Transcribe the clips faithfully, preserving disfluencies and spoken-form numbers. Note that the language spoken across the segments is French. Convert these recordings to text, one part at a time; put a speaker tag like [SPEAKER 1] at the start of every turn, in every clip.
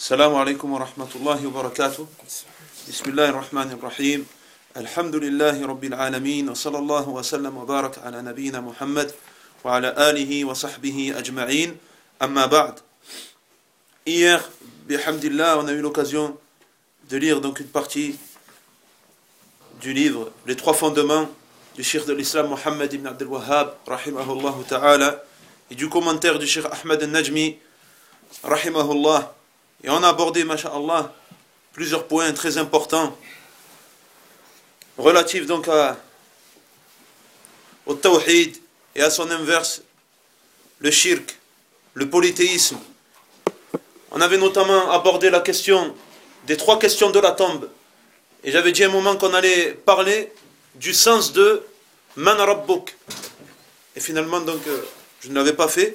[SPEAKER 1] السلام عليكم ورحمة الله وبركاته. بسم الله الرحمن الرحيم. الحمد لله رب العالمين وصلى الله وسلم وبارك على نبينا محمد وعلى آله وصحبه أجمعين. أما بعد. Hier, bihamdillah, on a eu l'occasion de lire donc une partie du livre Les trois fondements du cheikh de l'islam Mohammed ibn Abdel Wahhab rahimahullah ta'ala et du commentaire du cheikh Ahmed al-Najmi rahimahullah. Et on a abordé, masha'Allah, plusieurs points très importants relatifs donc à, au tawhid et à son inverse, le shirk, le polythéisme. On avait notamment abordé la question des trois questions de la tombe. Et j'avais dit à un moment qu'on allait parler du sens de Man Rabbuk. Et finalement, donc, je ne l'avais pas fait.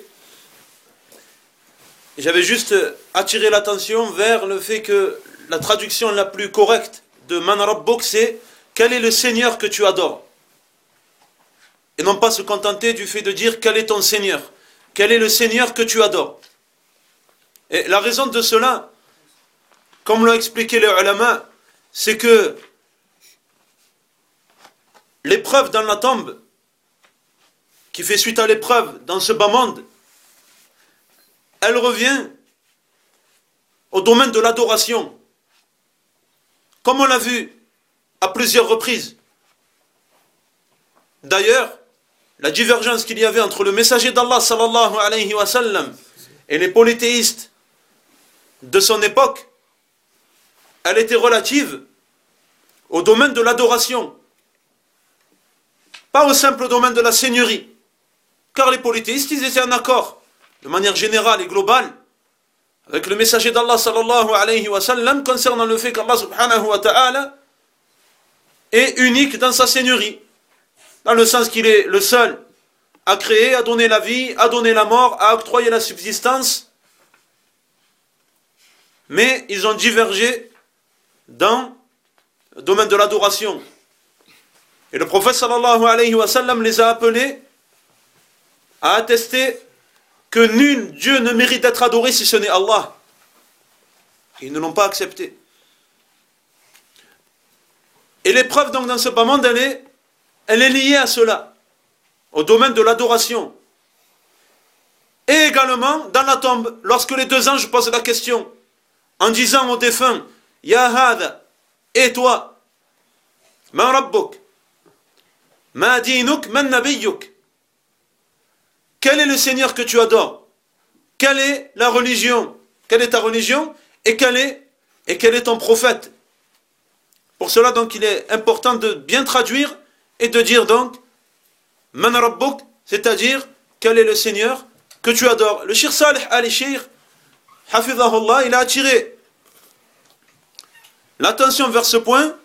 [SPEAKER 1] Et j'avais juste attiré l'attention vers le fait que la traduction la plus correcte de Man Rabbuk, c'est quel est le Seigneur que tu adores. Et non pas se contenter du fait de dire quel est ton Seigneur. Quel est le Seigneur que tu adores. Et la raison de cela, comme l'ont expliqué les ulama, c'est que l'épreuve dans la tombe, qui fait suite à l'épreuve dans ce bas monde, elle revient au domaine de l'adoration. Comme on l'a vu à plusieurs reprises. D'ailleurs, la divergence qu'il y avait entre le messager d'Allah sallallahu alayhi wa sallam et les polythéistes de son époque, elle était relative au domaine de l'adoration, pas au simple domaine de la seigneurie, car les polythéistes, ils étaient en accord, de manière générale et globale, avec le messager d'Allah sallallahu alayhi wa sallam concernant le fait qu'Allah subhanahu wa ta'ala est unique dans sa seigneurie, dans le sens qu'il est le seul à créer, à donner la vie, à donner la mort, à octroyer la subsistance. Mais ils ont divergé dans le domaine de l'adoration. Et le prophète sallallahu alayhi wa sallam les a appelés à attester que nul Dieu ne mérite d'être adoré si ce n'est Allah. Ils ne l'ont pas accepté. Et l'épreuve donc dans ce bas monde, elle est, elle est liée à cela, au domaine de l'adoration. Et également dans la tombe, lorsque les deux anges posent la question, en disant au défunt, Ya hada, et toi, Man Rabbuk, Ma dinuk, Man Nabiyyuk. Quel est le Seigneur que tu adores? Quelle est la religion? Quelle est ta religion? Et quel est, et quel est ton prophète? Pour cela, donc, il est important de bien traduire et de dire donc, Man Rabbuk, c'est-à-dire, quel est le Seigneur que tu adores? Le Cheikh Salih al-Sheikh, Hafidhahullah, il a attiré l'attention vers ce point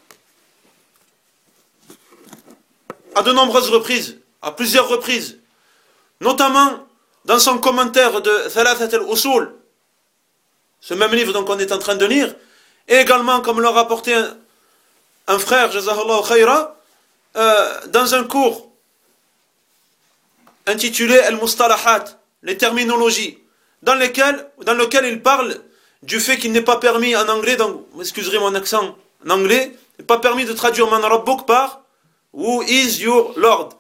[SPEAKER 1] à de nombreuses reprises, à plusieurs reprises, notamment dans son commentaire de Thalathat al-Usul, ce même livre donc on est en train de lire, et également comme l'a rapporté un, un frère, Jazahullah Khayra, euh, dans un cours intitulé Al-Mustalahat, les terminologies, dans lequel, dans lequel il parle du fait qu'il n'est pas permis en anglais, donc vous excuserez mon accent en anglais, il n'est pas permis de traduire Man Rabbuk par Who is your Lord?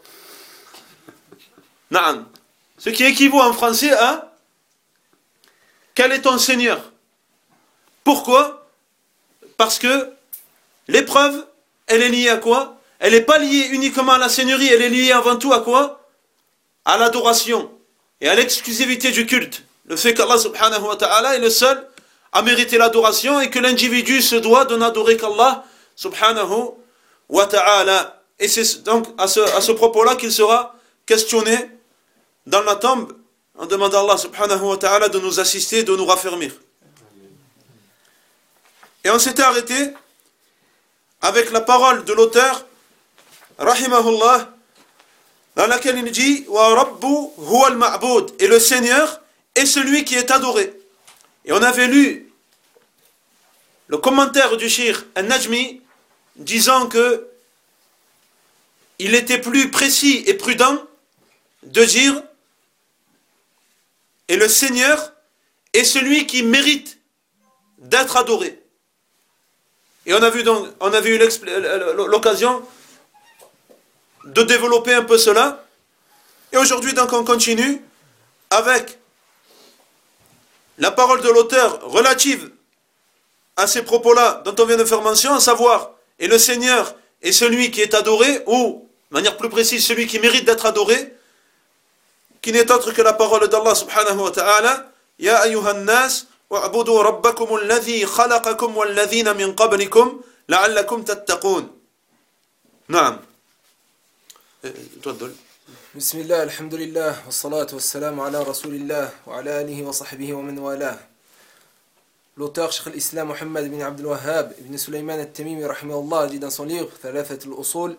[SPEAKER 1] Na'am. Ce qui équivaut en français à quel est ton Seigneur? Pourquoi? Parce que l'épreuve, elle est liée à quoi? Elle n'est pas liée uniquement à la Seigneurie, elle est liée avant tout à quoi? À l'adoration et à l'exclusivité du culte. Le fait qu'Allah subhanahu wa ta'ala est le seul à mériter l'adoration et que l'individu se doit de n'adorer qu'Allah subhanahu wa ta'ala. Et c'est donc à ce, à ce propos-là qu'il sera questionné dans la tombe en demandant à Allah subhanahu wa ta'ala de nous assister, de nous raffermir. Et on s'était arrêté avec la parole de l'auteur rahimahullah, dans laquelle il dit Wa Rabbu huwa al-ma'bud, et le Seigneur est celui qui est adoré. Et on avait lu le commentaire du Cheikh al-Najmi disant que il était plus précis et prudent de dire et le Seigneur est celui qui mérite d'être adoré. Et on a vu donc, on a vu l'occasion de développer un peu cela. Et aujourd'hui donc on continue avec la parole de l'auteur relative à ces propos-là dont on vient de faire mention, à savoir, et le Seigneur est celui qui est adoré, ou, de manière plus précise, celui qui mérite d'être adoré, qui n'est autre que la parole d'Allah subhanahu wa ta'ala, Ya ayyuhan nas, wa'budu rabbakum alladhi khalaqakum walladhina min qablikum, la'allakum tattaqun. Naam. تفضل.
[SPEAKER 2] بسم الله الحمد لله والصلاة والسلام على رسول الله وعلى آله وصحبه ومن والاه. L'auteur Cheikh al-Islam Mohammed ibn Abdul Wahhab ibn Sulaiman al-Tamimi rahimahullah dit dans son livre Thalathat al-Usul,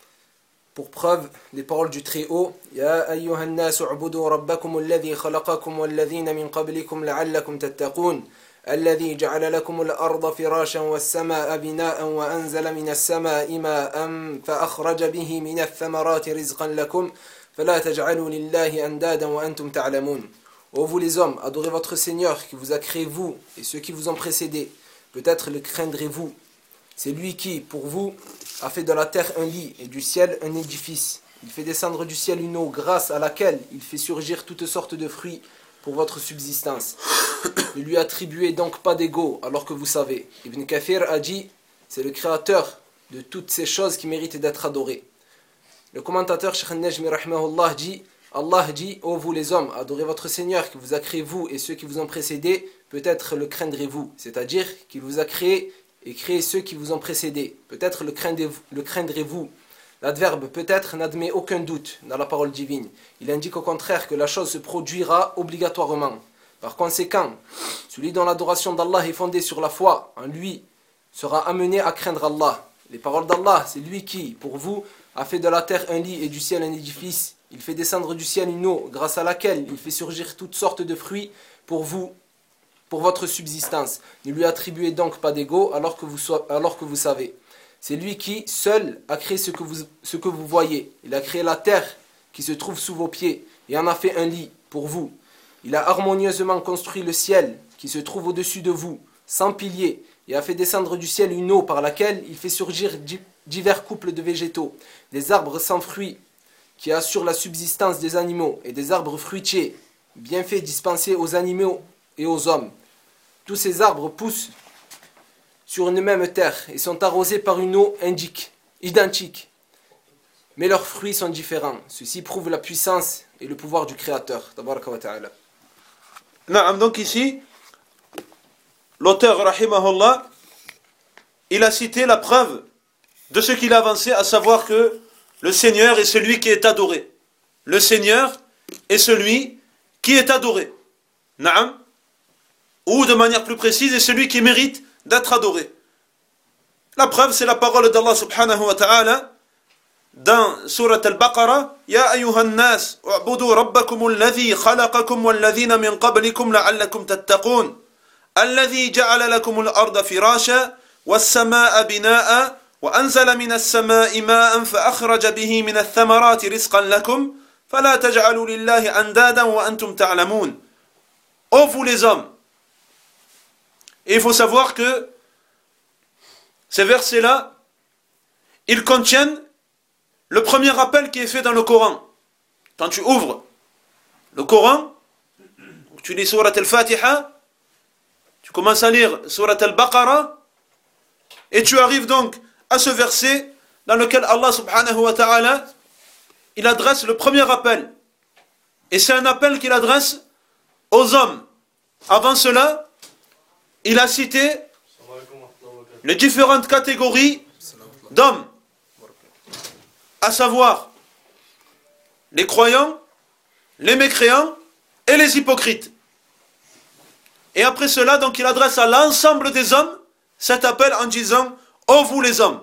[SPEAKER 2] pour preuve les paroles du Très-Haut, Ya ayyuhan nas u'budu rabbakum alladhi khalaqakum walladhina min qablikum la'allakum tattaqun alladhi ja'ala lakum al-arda firashan was-samaa'a binaa'an wa anzala minas samaa'i maa'an fa akhraja bihi minath thamarati rizqan lakum fala taj'alu lillahi andadan wa antum ta'lamun. Ô vous les hommes, adorez votre Seigneur qui vous a créé vous et ceux qui vous ont précédés. Peut-être le craindrez-vous. C'est lui qui, pour vous, a fait de la terre un lit et du ciel un édifice. Il fait descendre du ciel une eau grâce à laquelle il fait surgir toutes sortes de fruits pour votre subsistance. Ne lui attribuez donc pas d'ego alors que vous savez. Ibn Kathir a dit, c'est le créateur de toutes ces choses qui méritent d'être adorées. Le commentateur Cheikh al-Najmi rahimahullah dit, Allah dit, ô vous les hommes, adorez votre Seigneur qui vous a créé vous et ceux qui vous ont précédés, peut-être le craindrez-vous, c'est-à-dire qu'il vous a créé et créé ceux qui vous ont précédés, peut-être le craindrez-vous. Le craindrez-vous. L'adverbe peut-être n'admet aucun doute dans la parole divine. Il indique au contraire que la chose se produira obligatoirement. Par conséquent, celui dont l'adoration d'Allah est fondée sur la foi en lui sera amené à craindre Allah. Les paroles d'Allah, c'est lui qui, pour vous, a fait de la terre un lit et du ciel un édifice. Il fait descendre du ciel une eau grâce à laquelle il fait surgir toutes sortes de fruits pour vous, pour votre subsistance. Ne lui attribuez donc pas d'ego alors que vous, so- alors que vous savez. C'est lui qui, seul, a créé ce que, vous, ce que vous voyez. Il a créé la terre qui se trouve sous vos pieds et en a fait un lit pour vous. Il a harmonieusement construit le ciel qui se trouve au-dessus de vous, sans piliers, et a fait descendre du ciel une eau par laquelle il fait surgir divers couples de végétaux, des arbres sans fruits, qui assure la subsistance des animaux et des arbres fruitiers, bienfaits dispensés aux animaux et aux hommes. Tous ces arbres poussent sur une même terre et sont arrosés par une eau indique, identique. Mais leurs fruits sont différents. Ceci prouve la puissance et le pouvoir du Créateur. Tabaraka wa ta'ala.
[SPEAKER 1] Naam, donc ici, l'auteur, rahimahullah, il a cité la preuve de ce qu'il a avancé, à savoir que le Seigneur est celui qui est adoré. Le Seigneur est celui qui est adoré. Naam. Ou de manière plus précise, est celui qui mérite d'être adoré. La preuve, c'est la parole d'Allah subhanahu wa ta'ala dans Surat al-Baqarah. Ya ayyuhan nas, u'budu rabbakum alladhi khalaqakum walladhina min qablikum la'allakum tattaqun. Alladhi ja'ala lakum al-arda firasha was-samaa'a binaa'a وأنزل من السماء ماء فأخرج به من الثمرات رزقا لكم فلا تجعلوا لله أندادا وأنتم تعلمون. Ô vous les hommes, et il faut savoir que ces versets-là, ils contiennent le premier rappel qui est fait dans le Coran. Quand tu ouvres le Coran, tu lis Surat al-Fatiha, tu commences à lire Surat al-Baqarah, et tu arrives donc à ce verset dans lequel Allah subhanahu wa ta'ala il adresse le premier appel. Et c'est un appel qu'il adresse aux hommes. Avant cela, il a cité les différentes catégories d'hommes, à savoir les croyants, les mécréants et les hypocrites. Et après cela, donc il adresse à l'ensemble des hommes cet appel en disant: ô vous les hommes,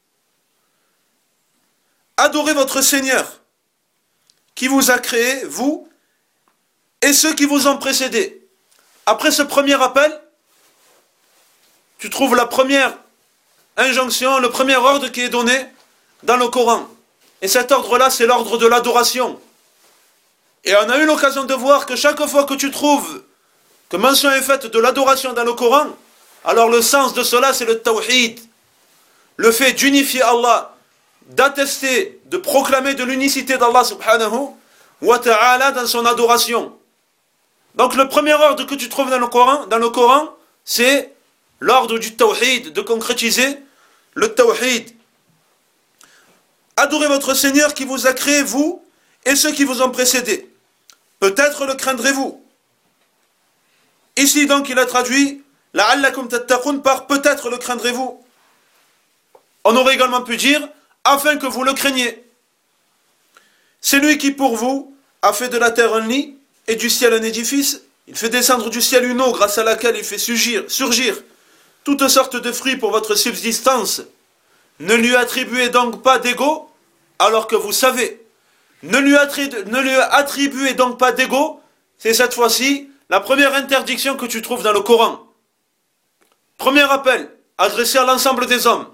[SPEAKER 1] adorez votre Seigneur qui vous a créé, vous, et ceux qui vous ont précédés. Après ce premier appel, tu trouves la première injonction, le premier ordre qui est donné dans le Coran. Et cet ordre-là, c'est l'ordre de l'adoration. Et on a eu l'occasion de voir que chaque fois que tu trouves que mention est faite de l'adoration dans le Coran, alors le sens de cela c'est le tawhid, le fait d'unifier Allah, d'attester, de proclamer de l'unicité d'Allah subhanahu wa ta'ala dans son adoration. Donc le premier ordre que tu trouves dans le Coran, dans le Coran, c'est l'ordre du tawhid, de concrétiser le tawhid. Adorez votre Seigneur qui vous a créé, vous et ceux qui vous ont précédés. Peut-être le craindrez-vous. Ici donc il a traduit la'allakum tattaqun par peut-être le craindrez-vous. On aurait également pu dire afin que vous le craigniez. C'est lui qui pour vous a fait de la terre un lit et du ciel un édifice. Il fait descendre du ciel une eau grâce à laquelle il fait surgir, surgir toutes sortes de fruits pour votre subsistance. Ne lui attribuez donc pas d'ego alors que vous savez. Ne lui, attribuez, ne lui attribuez donc pas d'ego. C'est cette fois-ci la première interdiction que tu trouves dans le Coran. Premier appel adressé à l'ensemble des hommes.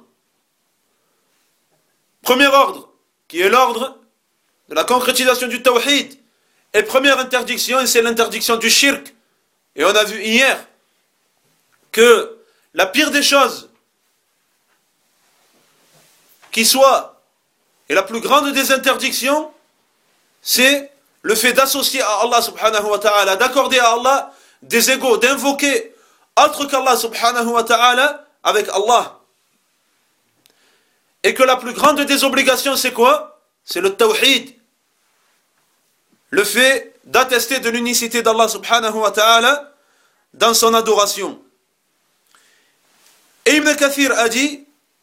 [SPEAKER 1] Premier ordre, qui est l'ordre de la concrétisation du tawhid. Et première interdiction, c'est l'interdiction du shirk. Et on a vu hier que la pire des choses qui soit, et la plus grande des interdictions, c'est le fait d'associer à Allah subhanahu wa ta'ala, d'accorder à Allah des égaux, d'invoquer autre qu'Allah subhanahu wa ta'ala avec Allah. Et que la plus grande des obligations, c'est quoi? C'est le tawhid. Le fait d'attester de l'unicité d'Allah subhanahu wa ta'ala dans son adoration. Et Ibn Kathir a dit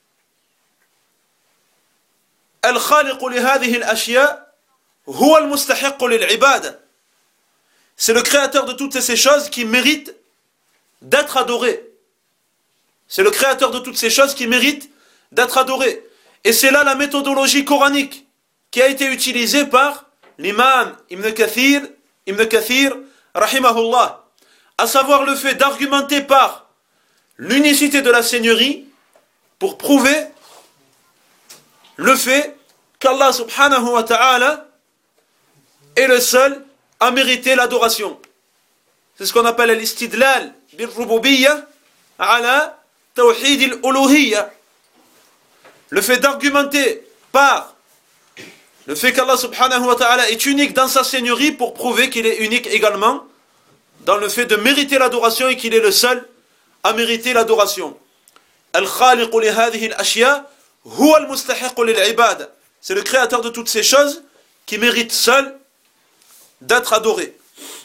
[SPEAKER 1] Al-Khaliq li hadhihi al-ashya huwa al-mustahiq lil-ibada. C'est le créateur de toutes ces choses qui méritent d'être adoré. C'est le créateur de toutes ces choses qui méritent d'être adoré. Et c'est là la méthodologie coranique qui a été utilisée par l'imam Ibn Kathir, Ibn Kathir, rahimahullah, à savoir le fait d'argumenter par l'unicité de la Seigneurie pour prouver le fait qu'Allah subhanahu wa ta'ala est le seul à mériter l'adoration. C'est ce qu'on appelle l'istidlal bil-rububiyya ala tawhid al-uluhiyya. Le fait d'argumenter par le fait qu'Allah subhanahu wa ta'ala est unique dans sa seigneurie pour prouver qu'il est unique également dans le fait de mériter l'adoration et qu'il est le seul à mériter l'adoration. Al-Khaliq li hadhihi al-ashya huwa al-mustahiq lil-ibada. C'est le créateur de toutes ces choses qui mérite seul d'être adoré.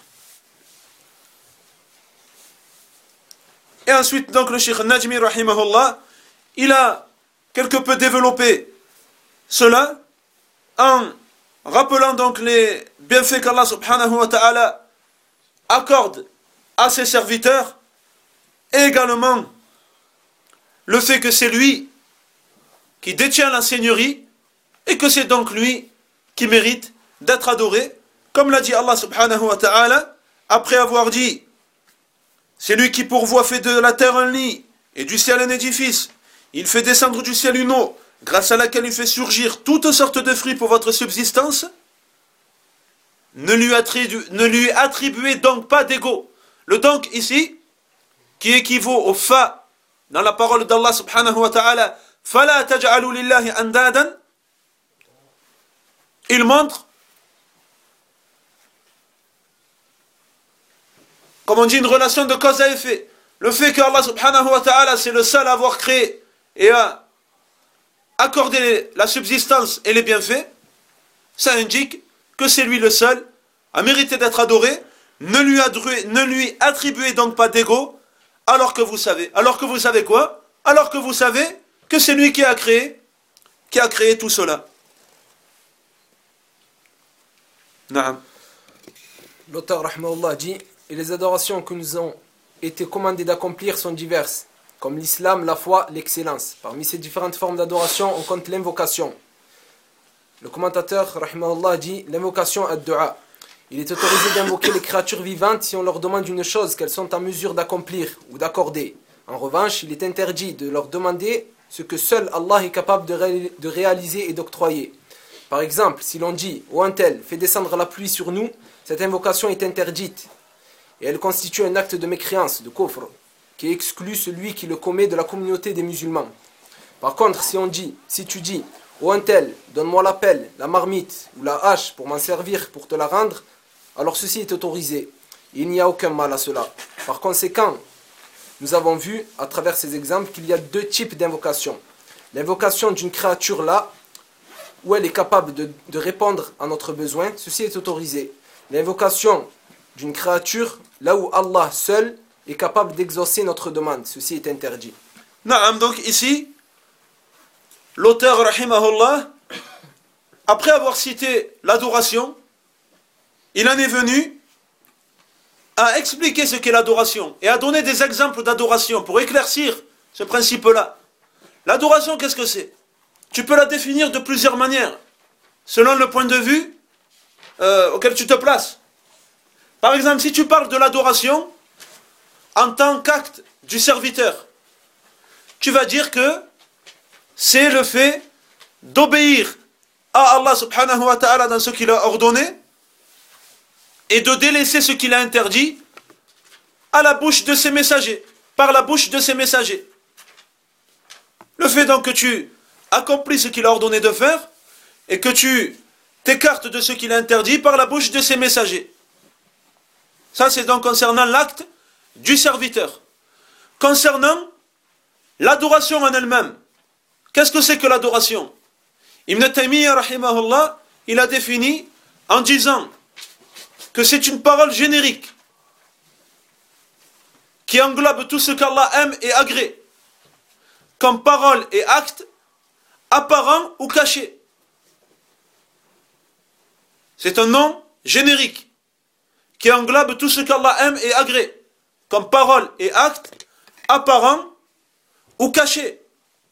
[SPEAKER 1] Et ensuite donc le Cheikh Najmi rahimahullah, il a quelque peu développé cela en rappelant donc les bienfaits qu'Allah subhanahu wa ta'ala accorde à ses serviteurs et également le fait que c'est lui qui détient la seigneurie et que c'est donc lui qui mérite d'être adoré, comme l'a dit Allah subhanahu wa ta'ala après avoir dit c'est lui qui pour vous a fait de la terre un lit et du ciel un édifice, il fait descendre du ciel une eau grâce à laquelle il fait surgir toutes sortes de fruits pour votre subsistance. Ne lui, attribu, ne lui attribuez donc pas d'ego. Le donc ici, qui équivaut au fa dans la parole d'Allah subhanahu wa ta'ala, fala taj'alu lillahi andadan, il montre, comme on dit, une relation de cause à effet. Le fait que Allah subhanahu wa ta'ala c'est le seul à avoir créé et à accorder la subsistance et les bienfaits, ça indique que c'est lui le seul à mériter d'être adoré. Ne lui, adruez, ne lui attribuez donc pas d'ego, alors que vous savez. Alors que vous savez quoi? Alors que vous savez que c'est lui qui a créé, qui a créé tout cela. Naam.
[SPEAKER 2] L'auteur rahimahullah dit, et les adorations que nous ont été commandées d'accomplir sont diverses, comme l'islam, la foi, l'excellence. Parmi ces différentes formes d'adoration, on compte l'invocation. Le commentateur rahimahullah dit, l'invocation ad-du'a. Il est autorisé d'invoquer les créatures vivantes si on leur demande une chose qu'elles sont en mesure d'accomplir ou d'accorder. En revanche, il est interdit de leur demander ce que seul Allah est capable de, ré- de réaliser et d'octroyer. Par exemple, si l'on dit « Ô un tel, fais descendre la pluie sur nous », cette invocation est interdite et elle constitue un acte de mécréance, de kufr, qui exclut celui qui le commet de la communauté des musulmans. Par contre, si on dit, si tu dis, ô un tel, donne-moi la pelle, la marmite ou la hache pour m'en servir, pour te la rendre, alors ceci est autorisé. Il n'y a aucun mal à cela. Par conséquent, nous avons vu à travers ces exemples qu'il y a deux types d'invocation. L'invocation d'une créature là, où elle est capable de, de répondre à notre besoin, ceci est autorisé. L'invocation d'une créature là où Allah seul est capable d'exaucer notre demande, ceci est interdit.
[SPEAKER 1] Naam, donc ici, l'auteur, rahimahullah, après avoir cité l'adoration, il en est venu à expliquer ce qu'est l'adoration et à donner des exemples d'adoration pour éclaircir ce principe-là. L'adoration, qu'est-ce que c'est? Tu peux la définir de plusieurs manières, selon le point de vue euh, auquel tu te places. Par exemple, si tu parles de l'adoration en tant qu'acte du serviteur, tu vas dire que c'est le fait d'obéir à Allah subhanahu wa ta'ala dans ce qu'il a ordonné et de délaisser ce qu'il a interdit à la bouche de ses messagers, par la bouche de ses messagers. Le fait donc que tu accomplis ce qu'il a ordonné de faire et que tu t'écartes de ce qu'il a interdit par la bouche de ses messagers. Ça, c'est donc concernant l'acte du serviteur. Concernant l'adoration en elle-même, qu'est-ce que c'est que l'adoration? Ibn Taymiyyah, rahimahullah, il a défini en disant que c'est une parole générique qui englobe tout ce qu'Allah aime et agrée, comme parole et acte apparent ou cachés. C'est un nom générique qui englobe tout ce qu'Allah aime et agrée, comme parole et acte apparent ou cachés.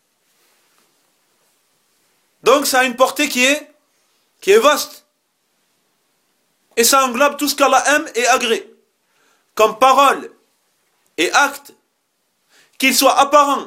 [SPEAKER 1] Donc ça a une portée qui est, qui est vaste. Et ça englobe tout ce qu'Allah aime et agrée, comme parole et acte, qu'ils soient apparents.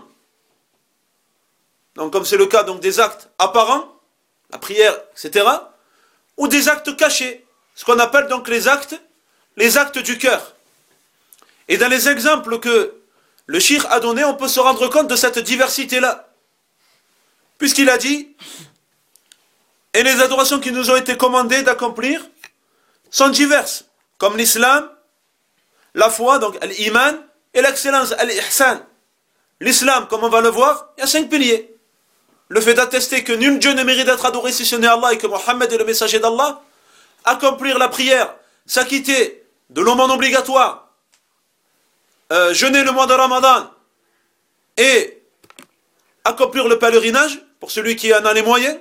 [SPEAKER 1] Donc comme c'est le cas donc des actes apparents, la prière, et cetera, ou des actes cachés, ce qu'on appelle donc les actes, les actes du cœur. Et dans les exemples que le cheikh a donnés, on peut se rendre compte de cette diversité-là. Puisqu'il a dit, et les adorations qui nous ont été commandées d'accomplir sont diverses, comme l'islam, la foi, donc l'iman, et l'excellence, l'ihsan. L'islam, comme on va le voir, il y a cinq piliers. Le fait d'attester que nul Dieu ne mérite d'être adoré si ce n'est Allah et que Mohammed est le messager d'Allah, accomplir la prière, s'acquitter de l'aumône obligatoire, euh, jeûner le mois de Ramadan et accomplir le pèlerinage pour celui qui en a les moyens,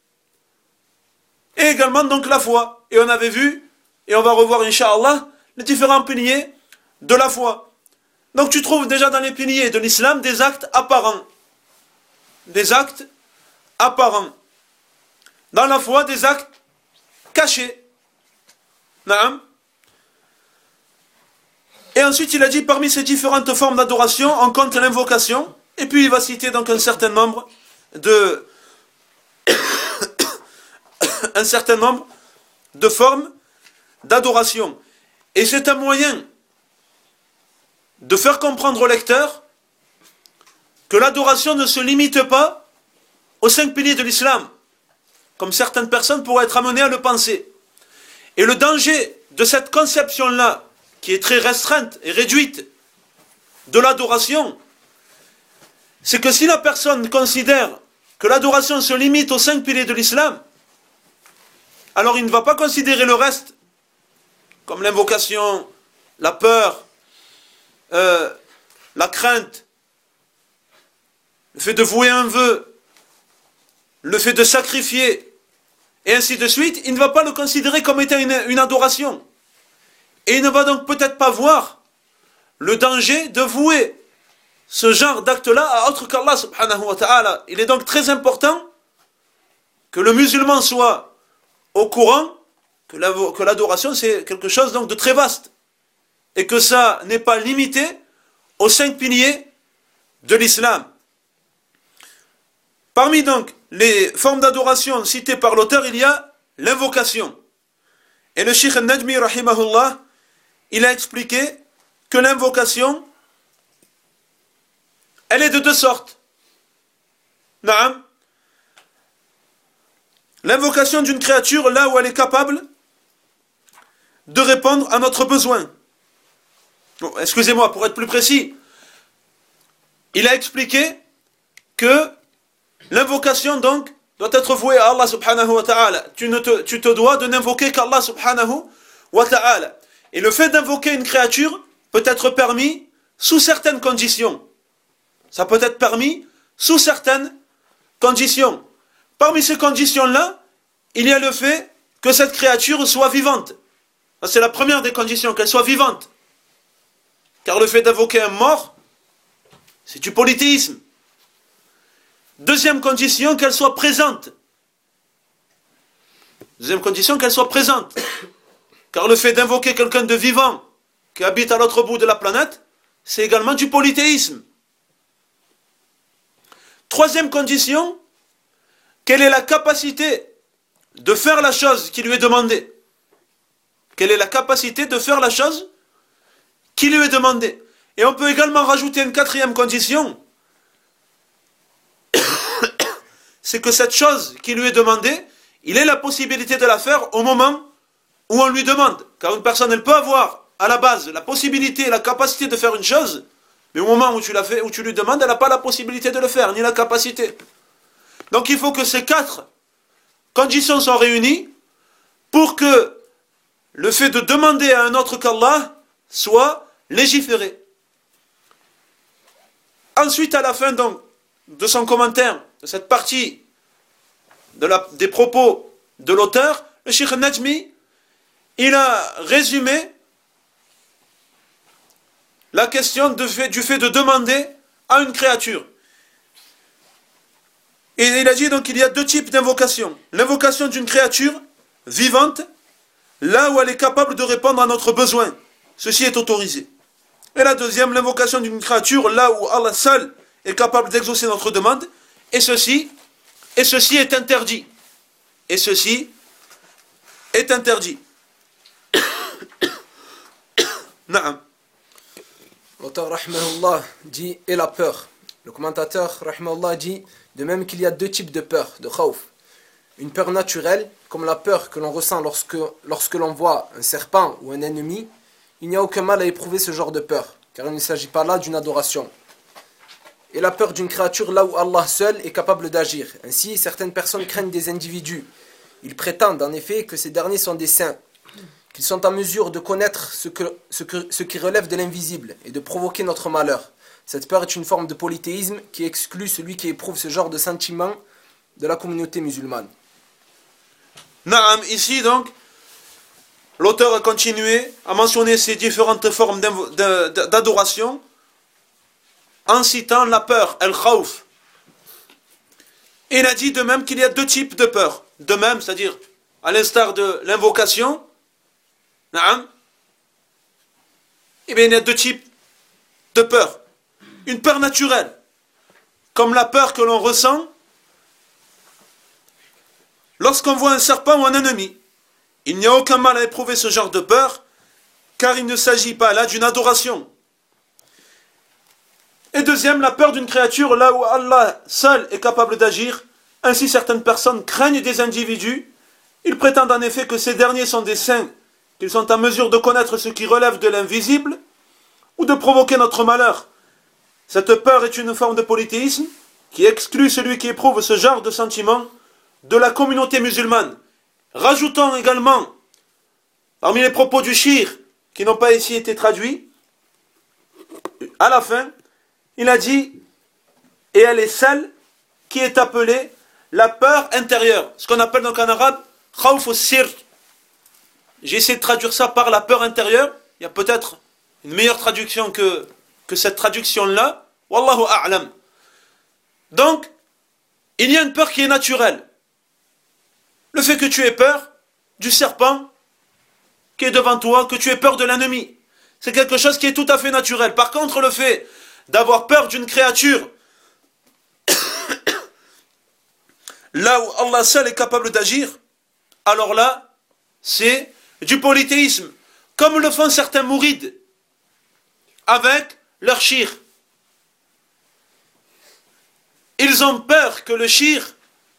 [SPEAKER 1] et également donc la foi. Et on avait vu, et on va revoir Inch'Allah, les différents piliers de la foi. Donc tu trouves déjà dans les piliers de l'islam des actes apparents. Des actes apparents. Dans la foi, des actes cachés. Naam. Et ensuite il a dit, parmi ces différentes formes d'adoration, on compte l'invocation, et puis il va citer donc un certain nombre de un certain nombre de formes d'adoration. Et c'est un moyen de faire comprendre au lecteur que l'adoration ne se limite pas aux cinq piliers de l'islam, comme certaines personnes pourraient être amenées à le penser. Et le danger de cette conception-là, qui est très restreinte et réduite de l'adoration, c'est que si la personne considère que l'adoration se limite aux cinq piliers de l'islam, alors il ne va pas considérer le reste, comme l'invocation, la peur, euh, la crainte, le fait de vouer un vœu, le fait de sacrifier, et ainsi de suite. Il ne va pas le considérer comme étant une, une adoration. Et il ne va donc peut-être pas voir le danger de vouer ce genre d'acte-là à autre qu'Allah subhanahu wa ta'ala. Il est donc très important que le musulman soit au courant que l'adoration c'est quelque chose donc de très vaste et que ça n'est pas limité aux cinq piliers de l'islam. Parmi donc les formes d'adoration citées par l'auteur, il y a l'invocation. Et le Cheikh al-Najmi rahimahullah, il a expliqué que l'invocation elle est de deux sortes. Naam. L'invocation d'une créature là où elle est capable de répondre à notre besoin. Bon, excusez-moi, pour être plus précis, il a expliqué que l'invocation donc doit être vouée à Allah subhanahu wa ta'ala. Tu, ne te, tu te dois de n'invoquer qu'Allah subhanahu wa ta'ala. Et le fait d'invoquer une créature peut être permis sous certaines conditions. Ça peut être permis sous certaines conditions. Parmi ces conditions-là, il y a le fait que cette créature soit vivante. C'est la première des conditions, qu'elle soit vivante. Car le fait d'invoquer un mort, c'est du polythéisme. Deuxième condition, qu'elle soit présente. Deuxième condition, qu'elle soit présente. Car le fait d'invoquer quelqu'un de vivant qui habite à l'autre bout de la planète, c'est également du polythéisme. Troisième condition, quelle est la capacité de faire la chose qui lui est demandée. Quelle est la capacité de faire la chose qui lui est demandée. Et on peut également rajouter une quatrième condition, c'est que cette chose qui lui est demandée, il ait la possibilité de la faire au moment où on lui demande. Car une personne, elle peut avoir à la base la possibilité et la capacité de faire une chose, mais au moment où tu la fais, où tu lui demandes, elle n'a pas la possibilité de le faire, ni la capacité. Donc il faut que ces quatre conditions soient réunies pour que le fait de demander à un autre qu'Allah soit légiféré. Ensuite, à la fin donc de son commentaire, de cette partie de la, des propos de l'auteur, le Cheikh Najmi, il a résumé la question de fait, du fait de demander à une créature. Et il a dit donc qu'il y a deux types d'invocation. L'invocation d'une créature vivante, là où elle est capable de répondre à notre besoin. Ceci est autorisé. Et la deuxième, l'invocation d'une créature, là où Allah seul est capable d'exaucer notre demande. Et ceci, et ceci est interdit. Et ceci est interdit. Naam.
[SPEAKER 2] L'auteur rahimahullah dit et la peur. Le commentateur rahimahullah dit de même qu'il y a deux types de peur, de khawf. Une peur naturelle, comme la peur que l'on ressent lorsque, lorsque l'on voit un serpent ou un ennemi. Il n'y a aucun mal à éprouver ce genre de peur, car il ne s'agit pas là d'une adoration. Et la peur d'une créature là où Allah seul est capable d'agir. Ainsi, certaines personnes craignent des individus. Ils prétendent en effet que ces derniers sont des saints, qu'ils sont en mesure de connaître ce, que, ce, que, ce qui relève de l'invisible et de provoquer notre malheur. Cette peur est une forme de polythéisme qui exclut celui qui éprouve ce genre de sentiment de la communauté musulmane.
[SPEAKER 1] Naam, ici donc, l'auteur a continué à mentionner ces différentes formes d'adoration en citant la peur, al-khawf. Et il a dit de même qu'il y a deux types de peur. De même, c'est-à-dire, à l'instar de l'invocation, naam, eh bien, il y a deux types de peur. Une peur naturelle, comme la peur que l'on ressent lorsqu'on voit un serpent ou un ennemi. Il n'y a aucun mal à éprouver ce genre de peur, car il ne s'agit pas là d'une adoration. Et deuxième, la peur d'une créature là où Allah seul est capable d'agir. Ainsi, certaines personnes craignent des individus. Ils prétendent en effet que ces derniers sont des saints, qu'ils sont en mesure de connaître ce qui relève de l'invisible ou de provoquer notre malheur. Cette peur est une forme de polythéisme qui exclut celui qui éprouve ce genre de sentiment de la communauté musulmane. Rajoutons également, parmi les propos du shir, qui n'ont pas ici été traduits, à la fin, il a dit, et elle est celle qui est appelée la peur intérieure, ce qu'on appelle donc en arabe, khawf sir. J'ai essayé de traduire ça par la peur intérieure, il y a peut-être une meilleure traduction que, que cette traduction-là, wallahu a'lam. Donc, il y a une peur qui est naturelle. Le fait que tu aies peur du serpent qui est devant toi, que tu aies peur de l'ennemi, c'est quelque chose qui est tout à fait naturel. Par contre, le fait d'avoir peur d'une créature là où Allah seul est capable d'agir, alors là, c'est du polythéisme, comme le font certains mourides avec leur shir. ils ont peur que le shirk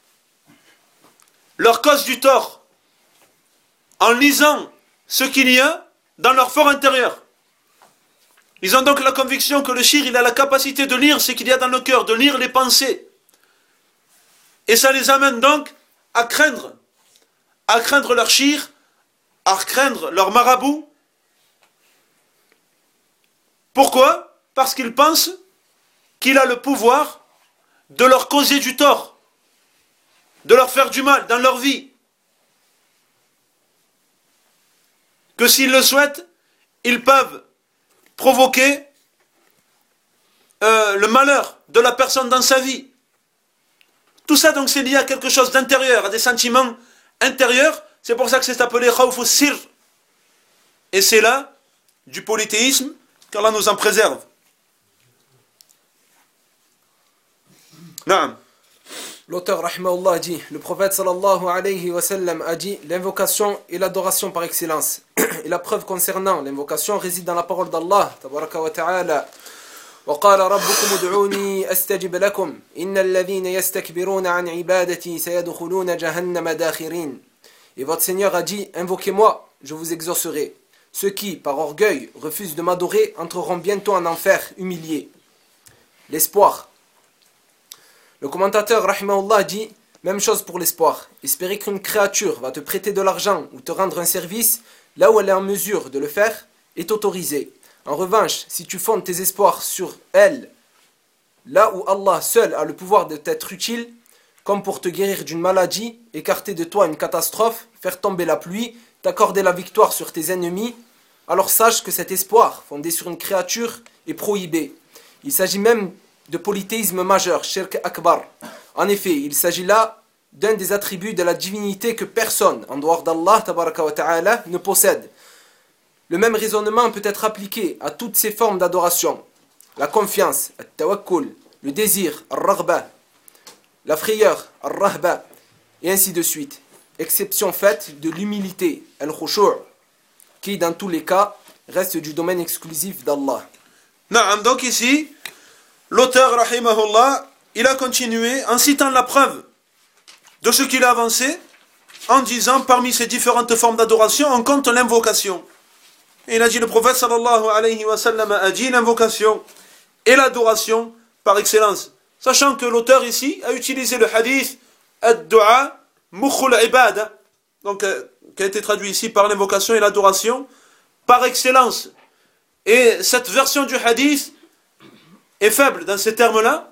[SPEAKER 1] leur cause du tort en lisant ce qu'il y a dans leur fort intérieur. Ils ont donc la conviction que le shirk, il a la capacité de lire ce qu'il y a dans le cœur, de lire les pensées. Et ça les amène donc à craindre, à craindre leur shirk, à craindre leur marabout. Pourquoi? Parce qu'ils pensent qu'il a le pouvoir de leur causer du tort, de leur faire du mal dans leur vie. Que s'ils le souhaitent, ils peuvent provoquer euh, le malheur de la personne dans sa vie. Tout ça donc c'est lié à quelque chose d'intérieur, à des sentiments intérieurs. C'est pour ça que c'est appelé khawf sir. Et c'est là du polythéisme qu'Allah nous en préserve. Naam.
[SPEAKER 2] L'auteur rahimahullah dit, le prophète sallallahu alayhi wa sallam a dit, l'invocation est l'adoration par excellence. Et la preuve concernant l'invocation réside dans la parole d'Allah, tabaraka wa ta'ala. وقال ربكم ادعوني أستجب لكم إن الذين يستكبرون عن عبادتي سيدخلون جهنم داخرين. Et votre Seigneur a dit, invoquez-moi, je vous exaucerai. Ceux qui, par orgueil, refusent de m'adorer entreront bientôt en enfer, humiliés. L'espoir. Le commentateur rahimahullah dit, même chose pour l'espoir. Espérer qu'une créature va te prêter de l'argent ou te rendre un service, là où elle est en mesure de le faire, est autorisé. En revanche, si tu fondes tes espoirs sur elle, là où Allah seul a le pouvoir de t'être utile, comme pour te guérir d'une maladie, écarter de toi une catastrophe, faire tomber la pluie, t'accorder la victoire sur tes ennemis, alors sache que cet espoir, fondé sur une créature, est prohibé. Il s'agit même de polythéisme majeur, shirk akbar. En effet, il s'agit là d'un des attributs de la divinité que personne, en dehors d'Allah tabaraka wa ta'ala, ne possède. Le même raisonnement peut être appliqué à toutes ces formes d'adoration. La confiance, al-tawakkul, le désir, al-raghba, la frayeur, al-rahba, et ainsi de suite. Exception faite de l'humilité, al-khushu', qui dans tous les cas reste du domaine exclusif d'Allah.
[SPEAKER 1] Naam, donc ici, l'auteur, rahimahullah, il a continué en citant la preuve de ce qu'il a avancé, en disant parmi ces différentes formes d'adoration, on compte l'invocation. Et il a dit, le prophète sallallahu alayhi wa sallam a dit, l'invocation et l'adoration par excellence. Sachant que l'auteur ici a utilisé le hadith ad-du'a mukhul ibada, donc euh, qui a été traduit ici par l'invocation et l'adoration par excellence. Et cette version du hadith est faible dans ces termes-là.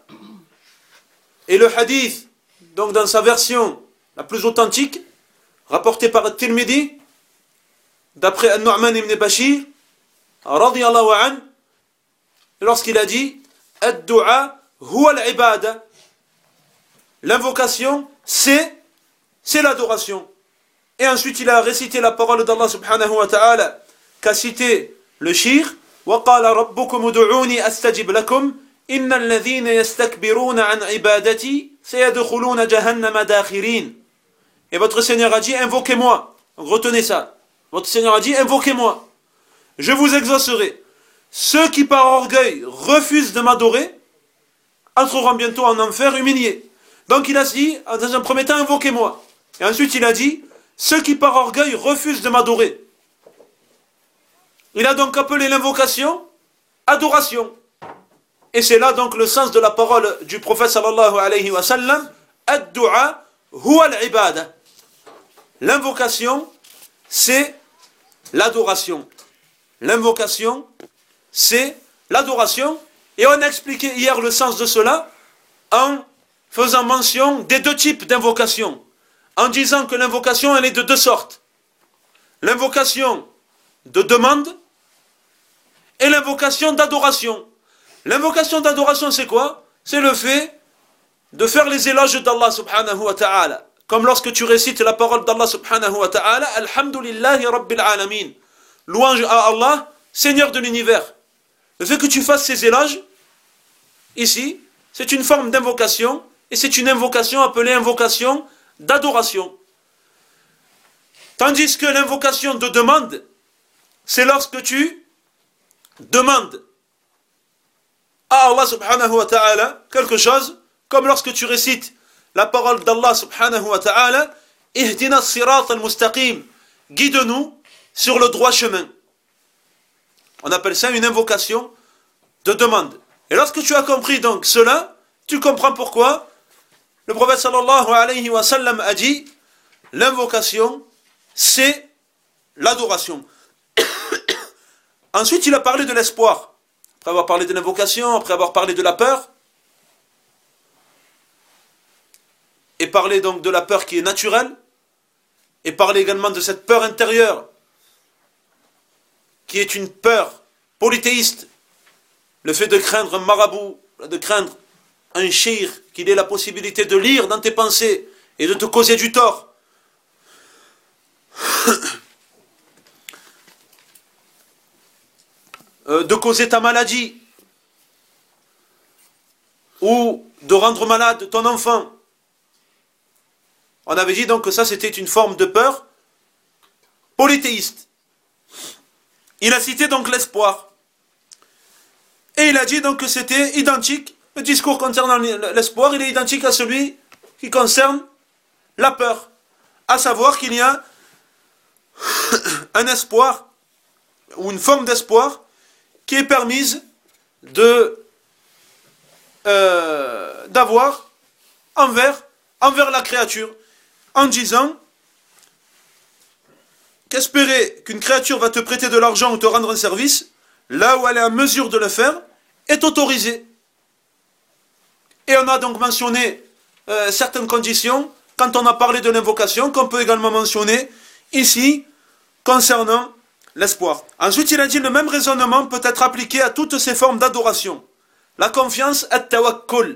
[SPEAKER 1] Et le hadith, donc dans sa version la plus authentique, rapportée par At-Tirmidhi, d'après An-Nu'man ibn Bashir, radiyallahu an, lorsqu'il a dit Ad-du'a huwa al-ibada, l'invocation c'est c'est l'adoration. Et ensuite il a récité la parole d'Allah subhanahu wa ta'ala qu'a cité le shir, wa qala rabbukum ud'uni astajib lakum innal ladhina yastakbiruna an ibadati sayadkhuluna jahannama dakhirin. Et votre Seigneur a dit invoquez-moi. Donc retenez ça. Votre Seigneur a dit, invoquez-moi, je vous exaucerai. Ceux qui par orgueil refusent de m'adorer entreront bientôt en enfer humiliés. Donc il a dit, dans un premier temps, invoquez-moi. Et ensuite il a dit, ceux qui par orgueil refusent de m'adorer. Il a donc appelé l'invocation adoration. Et c'est là donc le sens de la parole du prophète sallallahu alayhi wa sallam, ad-du'a huwa al-ibada. L'invocation, c'est l'adoration. L'invocation, c'est l'adoration. Et on a expliqué hier le sens de cela en faisant mention des deux types d'invocation. En disant que l'invocation, elle est de deux sortes. L'invocation de demande et l'invocation d'adoration. L'invocation d'adoration, c'est quoi? C'est le fait de faire les éloges d'Allah subhanahu wa ta'ala. Comme lorsque tu récites la parole d'Allah subhanahu wa ta'ala, Alhamdulillahi Rabbil Alamin. Louange à Allah, Seigneur de l'univers. Le fait que tu fasses ces éloges, ici, c'est une forme d'invocation, et c'est une invocation appelée invocation d'adoration. Tandis que l'invocation de demande, c'est lorsque tu demandes à Allah subhanahu wa ta'ala quelque chose comme lorsque tu récites la parole d'Allah subhanahu wa ta'ala, Ihdina sirat al-mustaqim, guide-nous sur le droit chemin. On appelle ça une invocation de demande. Et lorsque tu as compris donc cela, tu comprends pourquoi le prophète sallallahu alayhi wa sallam a dit, l'invocation, c'est l'adoration. Ensuite, il a parlé de l'espoir. Après avoir parlé de l'invocation, après avoir parlé de la peur, et parler donc de la peur qui est naturelle, et parler également de cette peur intérieure, qui est une peur polythéiste, le fait de craindre un marabout, de craindre un shir, qu'il ait la possibilité de lire dans tes pensées et de te causer du tort. De causer ta maladie, ou de rendre malade ton enfant. On avait dit donc que ça c'était une forme de peur polythéiste. Il a cité donc l'espoir. Et il a dit donc que c'était identique, le discours concernant l'espoir, il est identique à celui qui concerne la peur. À savoir qu'il y a un espoir, ou une forme d'espoir, qui est permise de euh, d'avoir envers, envers la créature, en disant qu'espérer qu'une créature va te prêter de l'argent ou te rendre un service, là où elle est en mesure de le faire, est autorisé. Et on a donc mentionné euh, certaines conditions, quand on a parlé de l'invocation, qu'on peut également mentionner ici, concernant l'espoir. Ensuite, il a dit le même raisonnement peut être appliqué à toutes ces formes d'adoration. La confiance, at-tawakkul.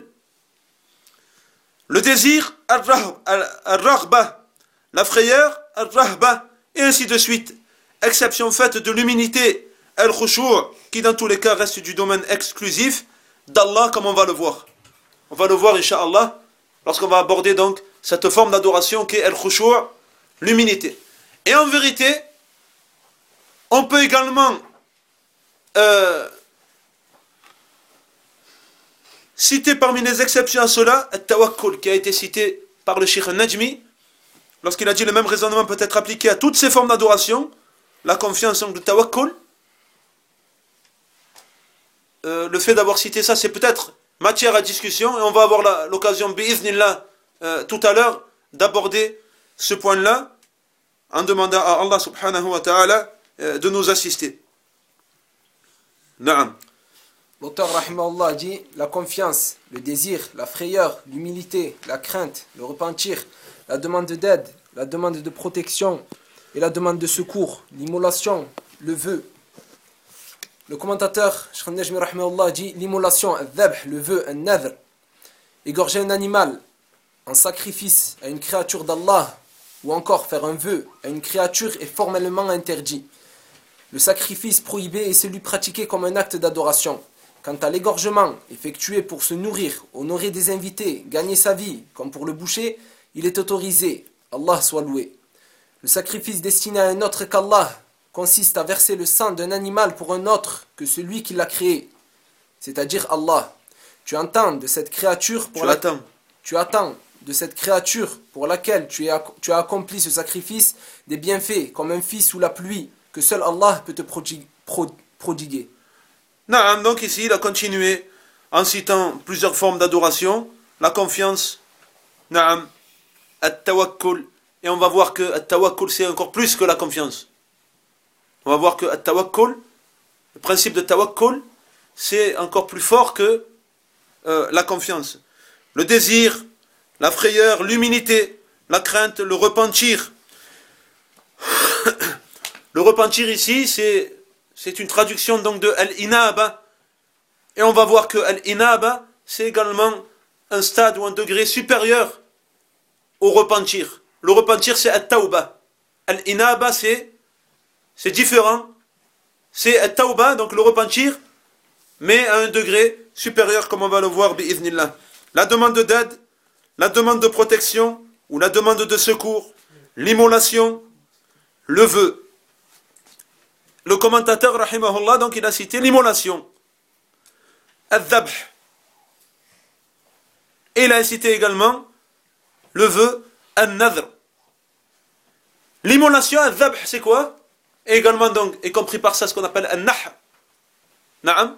[SPEAKER 1] Le désir, ar-raghba. La frayeur, ar-rahba. Et ainsi de suite. Exception faite de l'humilité, al-khushu', qui dans tous les cas reste du domaine exclusif d'Allah, comme on va le voir. On va le voir, incha'Allah, lorsqu'on va aborder donc cette forme d'adoration qui est al-khushu', l'humilité. Et en vérité, on peut également euh, citer parmi les exceptions à cela, al-tawakkul, qui a été cité par le Cheikh al-Najmi, lorsqu'il a dit le même raisonnement peut être appliqué à toutes ces formes d'adoration, la confiance en le tawakkul. Euh, le fait d'avoir cité ça, c'est peut-être matière à discussion, et on va avoir l'occasion, bi'iznillah, euh, tout à l'heure, d'aborder ce point-là, en demandant à Allah subhanahu wa ta'ala de nous assister. Naam.
[SPEAKER 2] L'auteur rahimahullah dit la confiance, le désir, la frayeur, l'humilité, la crainte, le repentir, la demande d'aide, la demande de protection et la demande de secours, l'immolation, le vœu. Le commentateur Cheikh al-Najmi rahimahullah dit l'immolation, al-dhabh, le vœu, al-nadhr, égorger un animal en sacrifice à une créature d'Allah ou encore faire un vœu à une créature est formellement interdit. Le sacrifice prohibé est celui pratiqué comme un acte d'adoration. Quant à l'égorgement, effectué pour se nourrir, honorer des invités, gagner sa vie, comme pour le boucher, il est autorisé. Allah soit loué. Le sacrifice destiné à un autre qu'Allah consiste à verser le sang d'un animal pour un autre que celui qui l'a créé, c'est-à-dire Allah. Tu entends de cette créature pour
[SPEAKER 1] tu
[SPEAKER 2] la...
[SPEAKER 1] attends.
[SPEAKER 2] Tu attends de cette créature pour laquelle tu as, tu as accompli ce sacrifice des bienfaits, comme un fils ou la pluie, que seul Allah peut te prodiguer. prodiguer.
[SPEAKER 1] Naam, donc ici il a continué en citant plusieurs formes d'adoration, la confiance, naam, at-tawakkul, et on va voir que at-tawakkul c'est encore plus que la confiance. On va voir que at-tawakkul, le principe de tawakkul, c'est encore plus fort que euh, la confiance. Le désir, la frayeur, l'humilité, la crainte, le repentir. Le repentir ici, c'est c'est une traduction donc de al-inaba. Et on va voir que al-inaba, c'est également un stade ou un degré supérieur au repentir. Le repentir, c'est at-tawba. Al-inaba, c'est c'est différent. C'est at-tawba, donc le repentir, mais à un degré supérieur, comme on va le voir, bi'iznillah. La demande d'aide, la demande de protection, ou la demande de secours, l'immolation, le vœu. Le commentateur, rahimahullah, donc il a cité l'immolation. Al-dhabh. Et il a incité également le vœu an-nadhr. L'immolation, al-dhabh, c'est quoi? Et également donc, est compris par ça ce qu'on appelle an-nahr. Na'am.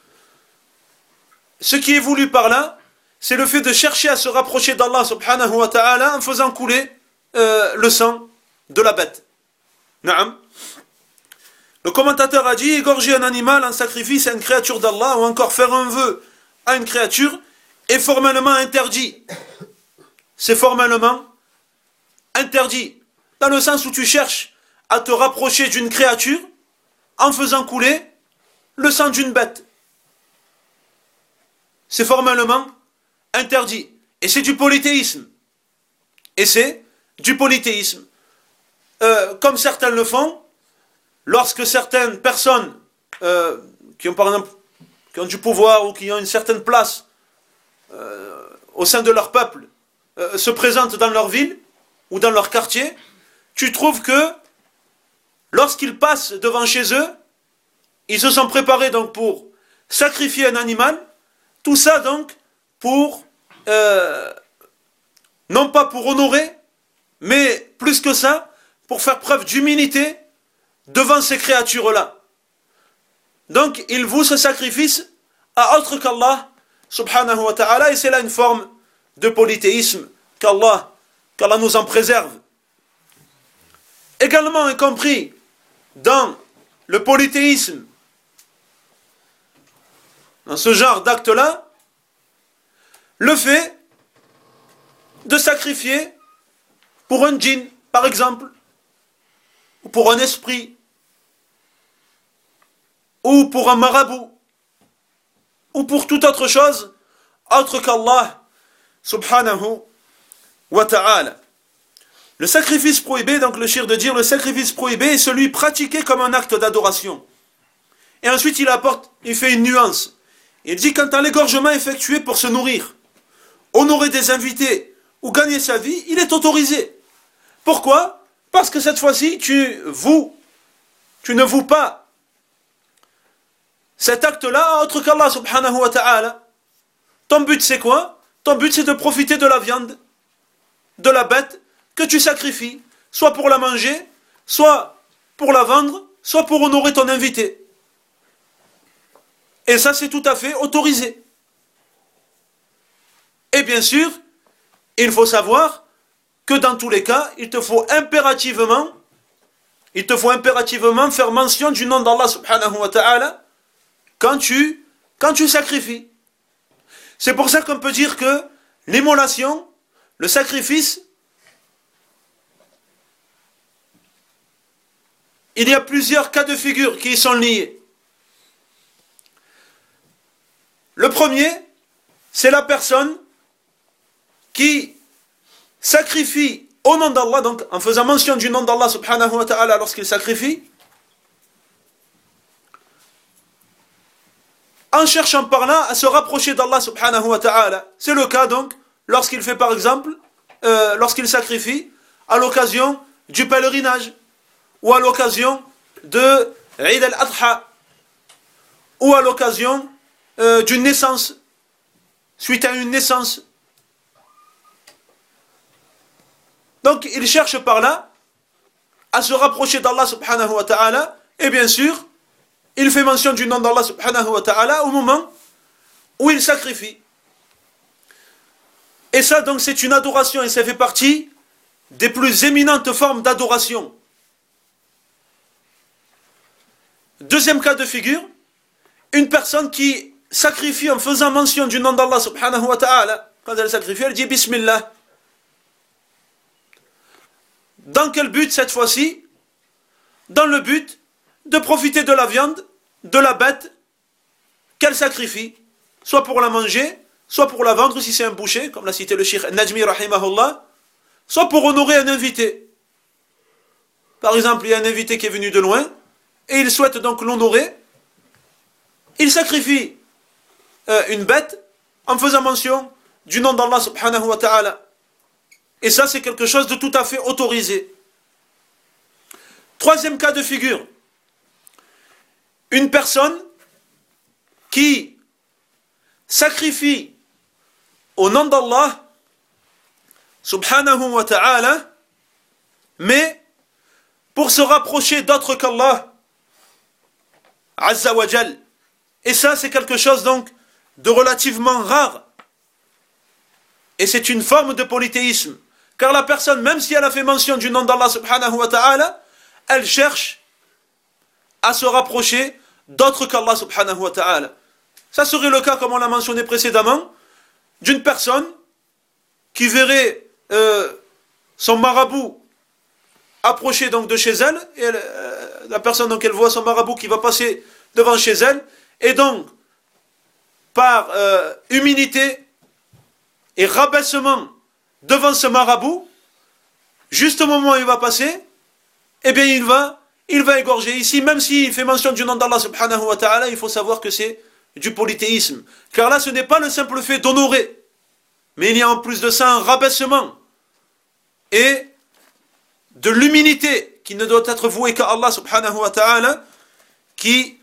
[SPEAKER 1] Ce qui est voulu par là, c'est le fait de chercher à se rapprocher d'Allah subhanahu wa ta'ala en faisant couler euh, le sang de la bête. Na'am. Le commentateur a dit, égorger un animal en sacrifice à une créature d'Allah ou encore faire un vœu à une créature est formellement interdit. C'est formellement interdit. Dans le sens où tu cherches à te rapprocher d'une créature en faisant couler le sang d'une bête. C'est formellement interdit. Et c'est du polythéisme. Et c'est du polythéisme. Euh, comme certains le font, lorsque certaines personnes euh, qui ont par exemple qui ont du pouvoir ou qui ont une certaine place euh, au sein de leur peuple euh, se présentent dans leur ville ou dans leur quartier, tu trouves que lorsqu'ils passent devant chez eux, ils se sont préparés donc pour sacrifier un animal, tout ça donc pour euh, non pas pour honorer, mais plus que ça, pour faire preuve d'humilité devant ces créatures-là. Donc, ils vouent ce sacrifice à autre qu'Allah, subhanahu wa ta'ala, et c'est là une forme de polythéisme, qu'Allah, qu'Allah nous en préserve. Également, y compris dans le polythéisme, dans ce genre d'acte-là, le fait de sacrifier pour un djinn, par exemple, ou pour un esprit, ou pour un marabout, ou pour toute autre chose, autre qu'Allah, subhanahu wa ta'ala. Le sacrifice prohibé, donc le shir de dire, le sacrifice prohibé est celui pratiqué comme un acte d'adoration. Et ensuite il apporte, il fait une nuance. Il dit, quant à l'égorgement effectué pour se nourrir, honorer des invités, ou gagner sa vie, il est autorisé. Pourquoi? Parce que cette fois-ci, tu voues, tu ne voues pas cet acte-là autre qu'Allah subhanahu wa ta'ala. Ton but c'est quoi? Ton but c'est de profiter de la viande, de la bête que tu sacrifies, soit pour la manger, soit pour la vendre, soit pour honorer ton invité. Et ça c'est tout à fait autorisé. Et bien sûr, il faut savoir que dans tous les cas, il te faut impérativement, il te faut impérativement faire mention du nom d'Allah subhanahu wa ta'ala quand tu, quand tu sacrifies. C'est pour ça qu'on peut dire que l'immolation, le sacrifice, il y a plusieurs cas de figure qui y sont liés. Le premier, c'est la personne qui sacrifie au nom d'Allah, donc en faisant mention du nom d'Allah subhanahu wa ta'ala lorsqu'il sacrifie, en cherchant par là à se rapprocher d'Allah subhanahu wa ta'ala. C'est le cas donc lorsqu'il fait par exemple, euh, lorsqu'il sacrifie à l'occasion du pèlerinage, ou à l'occasion de Eid al-Adha, ou à l'occasion euh, d'une naissance, suite à une naissance. Donc il cherche par là à se rapprocher d'Allah subhanahu wa ta'ala, et bien sûr, il fait mention du nom d'Allah subhanahu wa ta'ala au moment où il sacrifie. Et ça donc c'est une adoration, et ça fait partie des plus éminentes formes d'adoration. Deuxième cas de figure, une personne qui sacrifie en faisant mention du nom d'Allah subhanahu wa ta'ala. Quand elle sacrifie, elle dit Bismillah. Dans quel but cette fois-ci? Dans le but de profiter de la viande, de la bête qu'elle sacrifie, soit pour la manger, soit pour la vendre si c'est un boucher, comme l'a cité le Cheikh Najmi rahimahullah, soit pour honorer un invité. Par exemple, il y a un invité qui est venu de loin, et il souhaite donc l'honorer, il sacrifie euh, une bête en faisant mention du nom d'Allah subhanahu wa ta'ala. Et ça, c'est quelque chose de tout à fait autorisé. Troisième cas de figure. Une personne qui sacrifie au nom d'Allah, subhanahu wa ta'ala, mais pour se rapprocher d'autres qu'Allah, azza wa jal. Et ça, c'est quelque chose donc de relativement rare. Et c'est une forme de polythéisme. Car la personne, même si elle a fait mention du nom d'Allah subhanahu wa ta'ala, elle cherche à se rapprocher d'autres qu'Allah subhanahu wa ta'ala. Ça serait le cas, comme on l'a mentionné précédemment, d'une personne qui verrait euh, son marabout approcher donc de chez elle, et elle, euh, la personne donc elle voit son marabout qui va passer devant chez elle, et donc par euh, humilité et rabaissement devant ce marabout, juste au moment où il va passer, eh bien il va, il va égorger. Ici, même s'il fait mention du nom d'Allah subhanahu wa ta'ala, il faut savoir que c'est du polythéisme. Car là, ce n'est pas le simple fait d'honorer, mais il y a en plus de ça un rabaissement et de l'humilité qui ne doit être vouée qu'à Allah subhanahu wa ta'ala, qui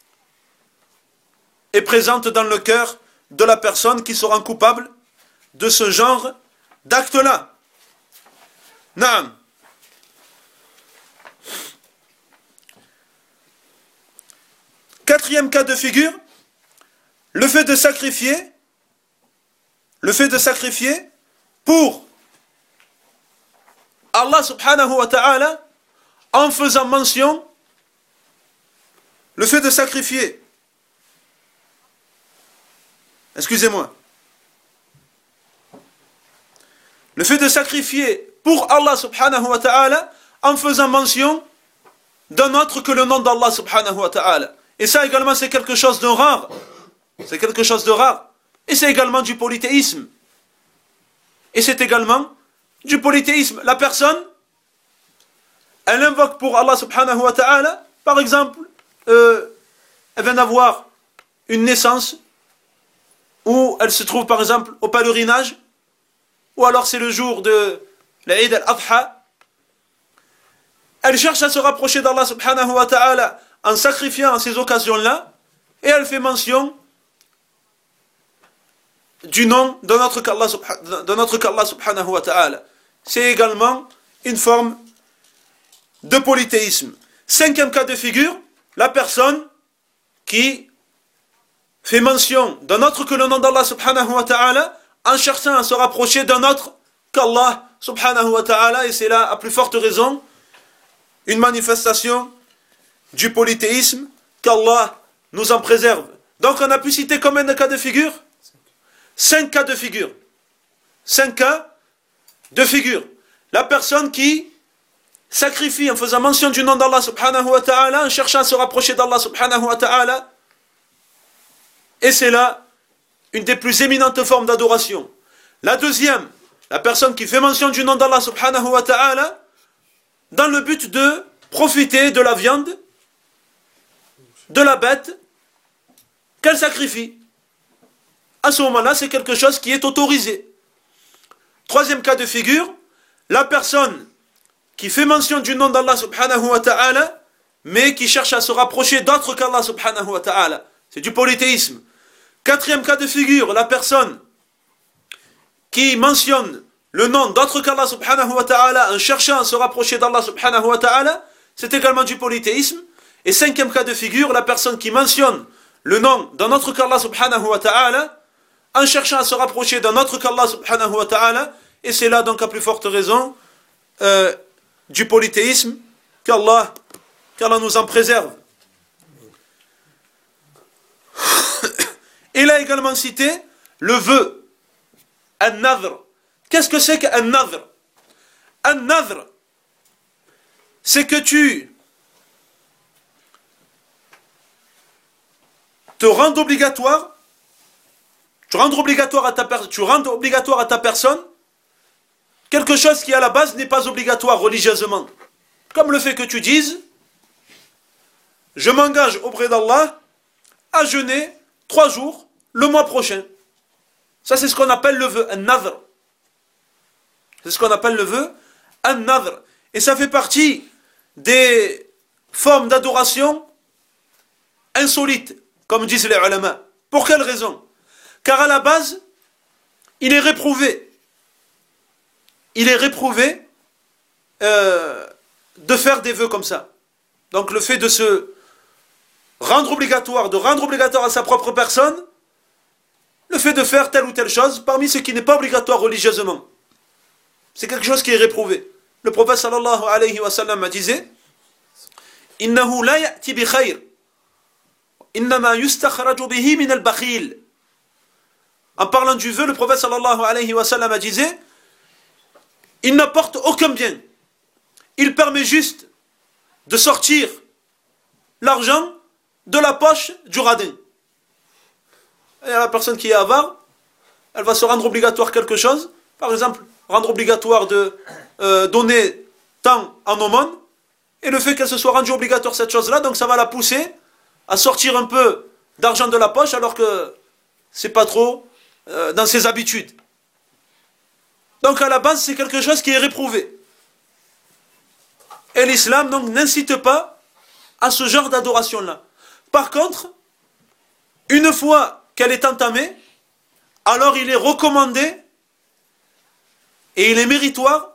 [SPEAKER 1] est présente dans le cœur de la personne qui sera coupable de ce genre d'acte-là. Naam. Quatrième cas de figure, le fait de sacrifier, le fait de sacrifier pour Allah subhanahu wa ta'ala en faisant mention, le fait de sacrifier, excusez-moi, le fait de sacrifier pour Allah subhanahu wa ta'ala en faisant mention d'un autre que le nom d'Allah subhanahu wa ta'ala. Et ça également c'est quelque chose de rare. C'est quelque chose de rare. Et c'est également du polythéisme. Et c'est également du polythéisme. La personne, elle invoque pour Allah subhanahu wa ta'ala, par exemple, euh, elle vient d'avoir une naissance, ou elle se trouve par exemple au pèlerinage, ou alors c'est le jour de l'Eid al-Adha. Elle cherche à se rapprocher d'Allah subhanahu wa ta'ala en sacrifiant à ces occasions-là, et elle fait mention du nom de notre qu'Allah de notre qu'Allah subhanahu wa ta'ala. C'est également une forme de polythéisme. Cinquième cas de figure, la personne qui fait mention d'un autre que le nom d'Allah subhanahu wa ta'ala en cherchant à se rapprocher d'un autre qu'Allah subhanahu wa ta'ala, et c'est là à plus forte raison une manifestation du polythéisme, qu'Allah nous en préserve. Donc on a pu citer combien de cas de figure? Cinq cas de figure. Cinq cas de figure. La personne qui sacrifie en faisant mention du nom d'Allah subhanahu wa ta'ala, en cherchant à se rapprocher d'Allah subhanahu wa ta'ala, et c'est là une des plus éminentes formes d'adoration. La deuxième, la personne qui fait mention du nom d'Allah subhanahu wa ta'ala dans le but de profiter de la viande, de la bête qu'elle sacrifie. À ce moment-là, c'est quelque chose qui est autorisé. Troisième cas de figure, la personne qui fait mention du nom d'Allah subhanahu wa ta'ala, mais qui cherche à se rapprocher d'autres qu'Allah subhanahu wa ta'ala. C'est du polythéisme. Quatrième cas de figure, la personne qui mentionne le nom d'autres qu'Allah subhanahu wa ta'ala en cherchant à se rapprocher d'Allah subhanahu wa ta'ala, c'est également du polythéisme. Et cinquième cas de figure, la personne qui mentionne le nom d'un autre qu'Allah subhanahu wa ta'ala en cherchant à se rapprocher d'un autre qu'Allah subhanahu wa ta'ala, et c'est là donc à plus forte raison euh, du polythéisme, qu'Allah qu'Allah nous en préserve. Il a également cité le vœu, an-nadhr. Qu'est-ce que c'est qu'un nadhr? Un nadhr, c'est que tu te rends obligatoire, tu rends obligatoire à ta per- tu rends obligatoire à ta personne quelque chose qui à la base n'est pas obligatoire religieusement. Comme le fait que tu dises, je m'engage auprès d'Allah à jeûner trois jours le mois prochain. Ça c'est ce qu'on appelle le vœu, un nadhr. C'est ce qu'on appelle le vœu, un nadhr. Et ça fait partie des formes d'adoration insolites, comme disent les ulama. Pour quelle raison? Car à la base, il est réprouvé. Il est réprouvé euh, de faire des vœux comme ça. Donc le fait de se rendre obligatoire, de rendre obligatoire à sa propre personne, le fait de faire telle ou telle chose, parmi ce qui n'est pas obligatoire religieusement. C'est quelque chose qui est réprouvé. Le prophète sallallahu alayhi wa sallam disait « Innahu la ya'ti bi khayr, innama yustakhraju bihi min al-bakhil » En parlant du vœu, le prophète sallallahu alayhi wa sallam disait « Il n'apporte aucun bien. Il permet juste de sortir l'argent de la poche du radin. » Et la personne qui est avare, elle va se rendre obligatoire quelque chose, par exemple, rendre obligatoire de euh, donner tant en aumône, et le fait qu'elle se soit rendue obligatoire cette chose-là, donc ça va la pousser à sortir un peu d'argent de la poche, alors que c'est pas trop euh, dans ses habitudes. Donc à la base, c'est quelque chose qui est réprouvé. Et l'islam donc n'incite pas à ce genre d'adoration-là. Par contre, une fois qu'elle est entamée, alors il est recommandé et il est méritoire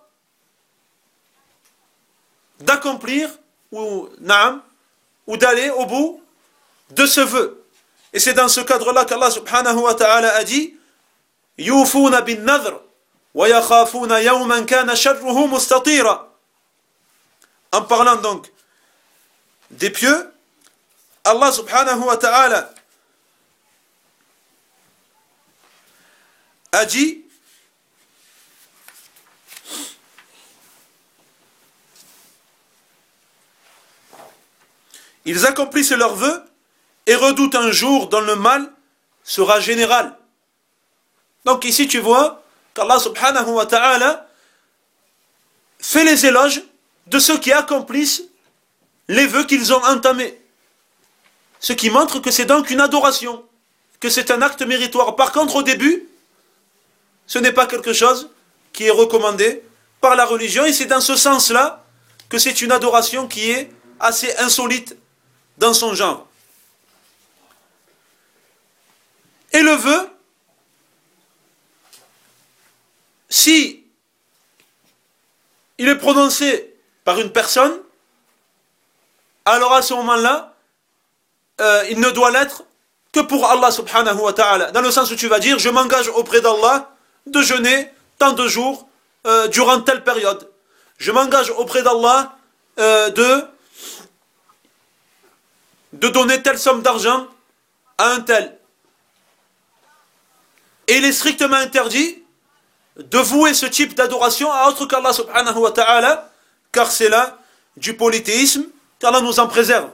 [SPEAKER 1] d'accomplir ou, naam, ou d'aller au bout de ce vœu. Et c'est dans ce cadre-là qu'Allah subhanahu wa ta'ala a dit « Yufuna bin nadr wa yakhafuna yawman kana sharruhu mustatira » En parlant donc des pieux, Allah subhanahu wa ta'ala a dit ils accomplissent leurs vœux et redoutent un jour dont le mal sera général. Donc ici tu vois qu'Allah subhanahu wa ta'ala fait les éloges de ceux qui accomplissent les vœux qu'ils ont entamés. Ce qui montre que c'est donc une adoration, que c'est un acte méritoire. Par contre au début, ce n'est pas quelque chose qui est recommandé par la religion, et c'est dans ce sens-là que c'est une adoration qui est assez insolite dans son genre. Et le vœu, si il est prononcé par une personne, alors à ce moment-là, euh, il ne doit l'être que pour Allah subhanahu wa ta'ala. Dans le sens où tu vas dire, je m'engage auprès d'Allah de jeûner tant de jours euh, durant telle période. Je m'engage auprès d'Allah euh, de, de donner telle somme d'argent à un tel. Et il est strictement interdit de vouer ce type d'adoration à autre qu'Allah subhanahu wa ta'ala, car c'est là du polythéisme, qu'Allah nous en préserve.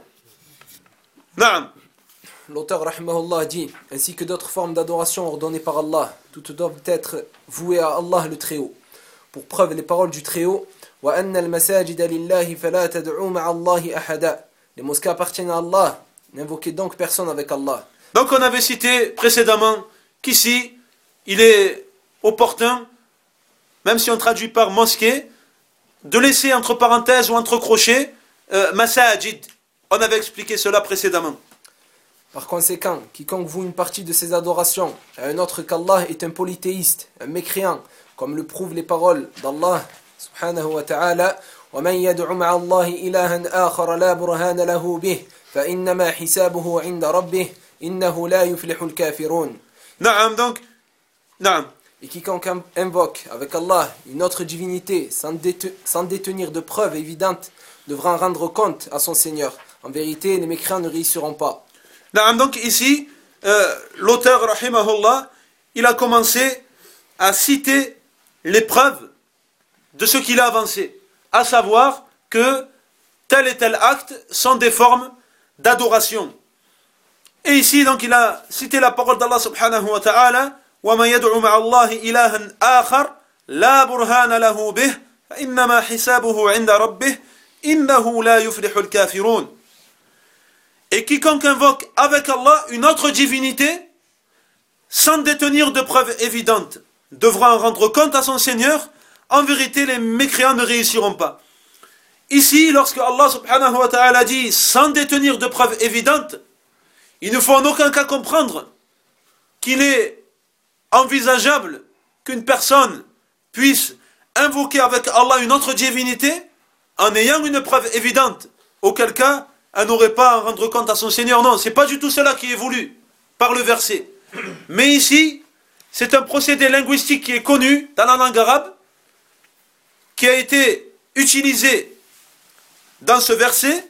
[SPEAKER 1] Naam.
[SPEAKER 2] L'auteur rahimahullah dit, ainsi que d'autres formes d'adoration ordonnées par Allah, toutes doivent être vouées à Allah le Très-Haut. Pour preuve les paroles du Très-Haut, وَأَنَّ الْمَسَاجِدَ لِلَّهِ فَلَا تَدْعُوا مَعَ اللَّهِ أَحَدًا. Les mosquées appartiennent à Allah, n'invoquez donc personne avec Allah.
[SPEAKER 1] Donc on avait cité précédemment qu'ici, il est opportun, même si on traduit par mosquée, de laisser entre parenthèses ou entre crochets euh, masajid. On avait expliqué cela précédemment.
[SPEAKER 2] Par conséquent, quiconque voue une partie de ses adorations à un autre qu'Allah est un polythéiste, un mécréant, comme le prouvent les paroles d'Allah subhanahu wa ta'ala, وَمَنْ يَدْعُ مَعَ اللَّهِ إِلَهًا آخَرَ لَا بُرْهَانَ لَهُ بِهِ فَإِنَّمَا حِسَابُهُ عِنْدَ رَبِّهِ إِنَّهُ لَا يُفْلِحُ الْكَافِرُونَ.
[SPEAKER 1] Naam, donc, naam.
[SPEAKER 2] Et quiconque invoque avec Allah une autre divinité sans, déte- sans détenir de preuves évidentes devra en rendre compte à son Seigneur. En vérité, les mécréants ne réussiront pas.
[SPEAKER 1] Donc ici, euh, l'auteur, rahimahullah, il a commencé à citer les preuves de ce qu'il a avancé, à savoir que tel et tel acte sont des formes d'adoration. Et ici, donc, il a cité la parole d'Allah subhanahu wa ta'ala, وَمَنْ يَدْعُ مَعَ اللَّهِ إِلَهًا آخَرَ لَا بُرْهَانَ لَهُ بِهِ فَإِنَّمَا حِسَابُهُ عِنْدَ رَبِّهِ إِنَّهُ لَا يُفْلِحُ الْكَافِرُونَ. Et quiconque invoque avec Allah une autre divinité, sans détenir de preuves évidentes, devra en rendre compte à son Seigneur. En vérité, les mécréants ne réussiront pas. Ici, lorsque Allah subhanahu wa ta'ala dit sans détenir de preuves évidentes, il ne faut en aucun cas comprendre qu'il est envisageable qu'une personne puisse invoquer avec Allah une autre divinité en ayant une preuve évidente, auquel cas elle n'aurait pas à rendre compte à son Seigneur. Non, c'est pas du tout cela qui est voulu par le verset. Mais ici, c'est un procédé linguistique qui est connu dans la langue arabe, qui a été utilisé dans ce verset.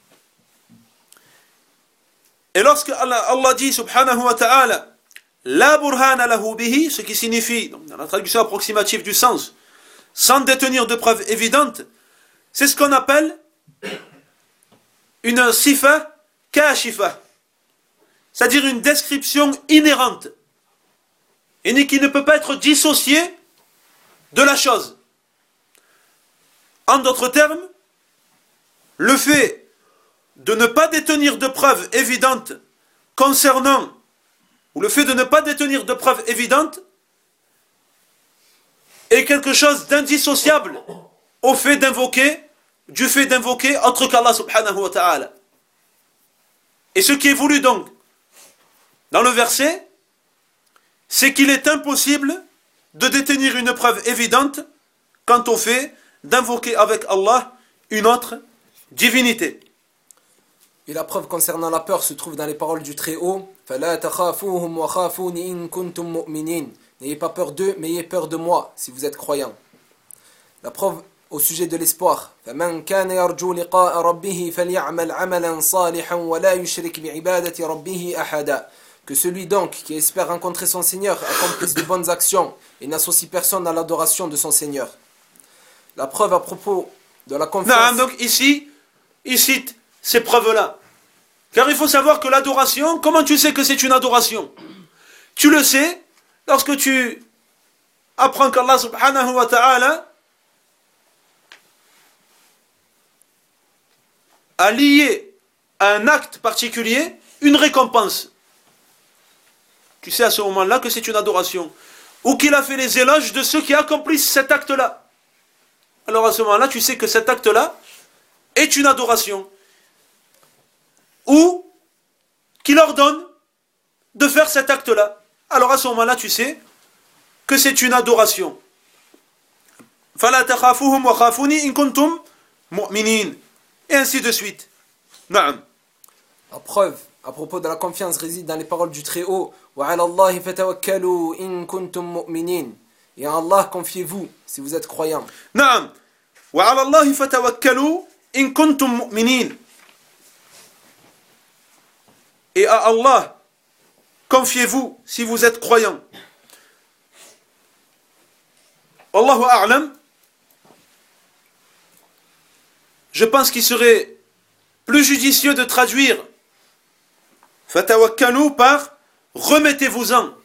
[SPEAKER 1] Et lorsque Allah, Allah dit subhanahu wa ta'ala la burhana lahu bihi, ce qui signifie, donc dans la traduction approximative du sens, sans détenir de preuves évidentes, c'est ce qu'on appelle une sifa kashifa, c'est-à-dire une description inhérente et qui ne peut pas être dissociée de la chose. En d'autres termes, le fait de ne pas détenir de preuves évidentes concernant, ou le fait de ne pas détenir de preuves évidentes est quelque chose d'indissociable au fait d'invoquer, du fait d'invoquer autre qu'Allah subhanahu wa ta'ala. Et ce qui est voulu donc dans le verset, c'est qu'il est impossible de détenir une preuve évidente quant au fait d'invoquer avec Allah une autre divinité.
[SPEAKER 2] Et la preuve concernant la peur se trouve dans les paroles du Très-Haut. فَلَا تَخَافُوهُمْ وَخَافُونِ إِن كُنتُم مُؤْمِنِينَ. N'ayez pas peur d'eux, mais ayez peur de moi, si vous êtes croyants. La preuve au sujet de l'espoir. فَمَنْ كَانَ يَرْجُو لِقَاءَ رَبِّهِ فَلْيَعْمَلْ عَمَلًا صَالِحًا وَلَا يُشْرِكْ بِعِبَادَةِ رَبِّهِ أَحَدًا. Que celui donc qui espère rencontrer son Seigneur accomplisse de bonnes actions et n'associe personne à l'adoration de son Seigneur. La preuve à propos de la confiance...
[SPEAKER 1] Non, donc ici, il cite ces preuves-là. Car il faut savoir que l'adoration, comment tu sais que c'est une adoration? Tu le sais lorsque tu apprends qu'Allah subhanahu wa ta'ala a lié à un acte particulier une récompense. Tu sais à ce moment-là que c'est une adoration. Ou qu'il a fait les éloges de ceux qui accomplissent cet acte-là. Alors à ce moment-là, tu sais que cet acte-là est une adoration. Ou qu'il ordonne de faire cet acte-là. Alors à ce moment-là, tu sais que c'est une adoration. فَلَا تَخَافُوهُمْ وَخَافُونِي إِن كُنتُم مُؤْمِنِينَ. Et ainsi de suite. نعم.
[SPEAKER 2] La preuve à propos de la confiance réside dans les paroles du Très-Haut. وَعَلَى اللَّهِ فَتَوَكَّلُوا إِن كُنتُم مُؤْمِنِينَ. Et à Allah confiez-vous si vous êtes croyants.
[SPEAKER 1] نعم. وَعَلَى اللَّهِ فَتَوَكَّلُوا إِن كُنتُم مُؤْمِنِينَ. Et à Allah confiez-vous si vous êtes croyants. Allahu a'lam. Je pense qu'il serait plus judicieux de traduire fatawakkalu par remettez-vous-en.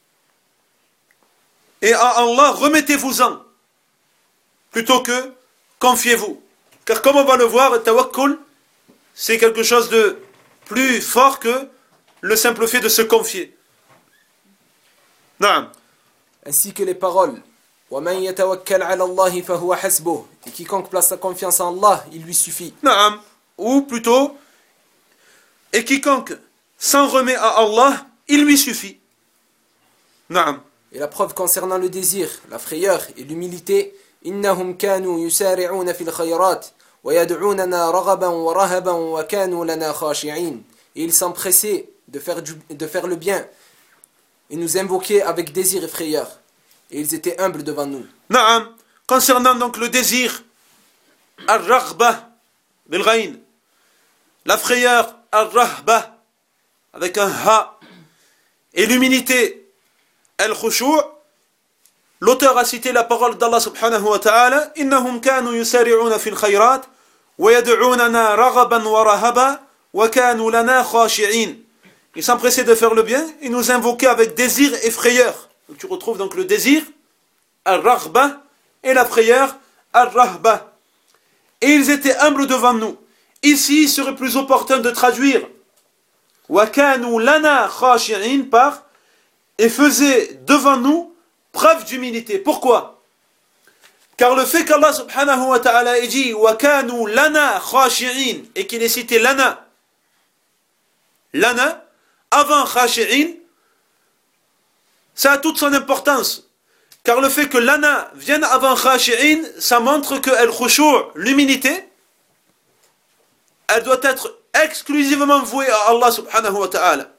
[SPEAKER 1] Et à Allah remettez-vous-en plutôt que confiez-vous. Car comme on va le voir, tawakkul c'est quelque chose de plus fort que le simple fait de se confier. Naam.
[SPEAKER 2] Ainsi que les paroles وَمَنْ يَتَوَكَّلْ عَلَى اللَّهِ فَهُوَ حَسْبُهُ. Et quiconque place sa confiance en Allah, il lui suffit.
[SPEAKER 1] Naam. Ou plutôt, et quiconque s'en remet à Allah, il lui suffit. Naam.
[SPEAKER 2] Et la preuve concernant le désir, la frayeur et l'humilité, إِنَّهُمْ كَانُوا يُسَارِعُونَ فِي الْخَيْرَاتِ وَيَدْعُونَنَا رَغَبًا وَرَهَبًا وَكَانُوا لَنَا خَاشِعِينَ. Et ils s'empressaient de faire, du, de faire le bien et nous invoquaient avec désir et frayeur. Et ils étaient humbles devant nous.
[SPEAKER 1] Naam. Concernant donc le désir, ar-raghba bil-ghayn, la frayeur, ar-rahba avec un ha, et l'humilité, al-khushu', l'auteur a cité la parole d'Allah subhanahu wa ta'ala, innahum kanu yusari'una fil khayrat wa yad'unana raghaban wa rahaba wa kanu lana khashi'in. Ils s'empressaient de faire le bien et nous invoquaient avec désir et frayeur. Donc tu retrouves donc le désir, al-raghba, et la frayeur, al-rahba. Et ils étaient humbles devant nous. Ici, il serait plus opportun de traduire wa kanu lana khashi'in par et faisaient devant nous preuve d'humilité. Pourquoi? Car le fait qu'Allah subhanahu wa ta'ala ait dit wa kanu lana khashi'in et qu'il ait cité lana, lana, avant khashi'in, ça a toute son importance. car le fait que l'ana vienne avant khashi'in, ça montre que al-khushu', l'humilité, elle doit être exclusivement vouée à Allah subhanahu wa ta'ala.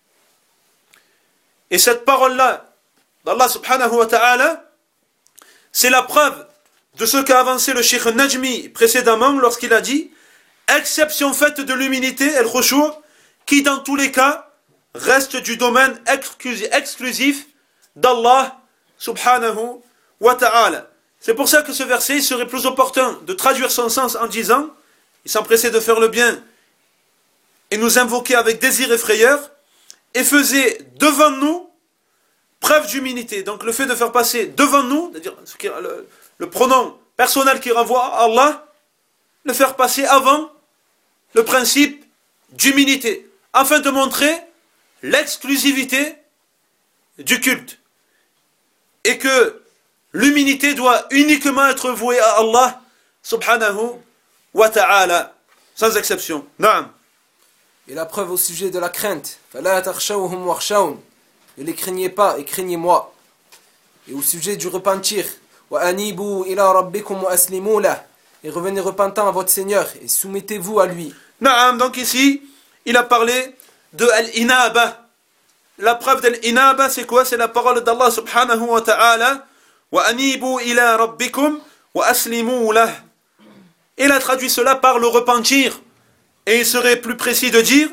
[SPEAKER 1] Et cette parole-là d'Allah subhanahu wa ta'ala, c'est la preuve de ce qu'a avancé le Cheikh Najmi précédemment lorsqu'il a dit exception faite de l'humilité, al-khushu', qui dans tous les cas reste du domaine exclusif d'Allah subhanahu wa ta'ala. C'est pour ça que ce verset il serait plus opportun de traduire son sens en disant, il s'empressait de faire le bien et nous invoquer avec désir et frayeur, et faisait devant nous preuve d'humilité. Donc le fait de faire passer devant nous, c'est-à-dire le, le pronom personnel qui renvoie à Allah, le faire passer avant le principe d'humilité, afin de montrer l'exclusivité du culte. Et que l'humilité doit uniquement être vouée à Allah subhanahu wa ta'ala, sans exception. Naam.
[SPEAKER 2] Et la preuve au sujet de la crainte, فَلَا تَخْشَوْهُمْ وَخْشَوْنِ, ne les craignez pas et craignez-moi. Et au sujet du repentir, وَأَنِيبُوا إِلَىٰ رَبِّكُمْ وَأَسْلِمُوا لَهُ, et revenez repentant à votre Seigneur et soumettez-vous à lui.
[SPEAKER 1] Naam, donc ici, il a parlé de al-inaba. La preuve de l'inaba, c'est quoi? C'est la parole d'Allah subhanahu wa ta'ala, وَأَنِيبُوا إِلَىٰ رَبِّكُمْ وَأَسْلِمُوا لَهُ. Et il a traduit cela par le repentir. Et il serait plus précis de dire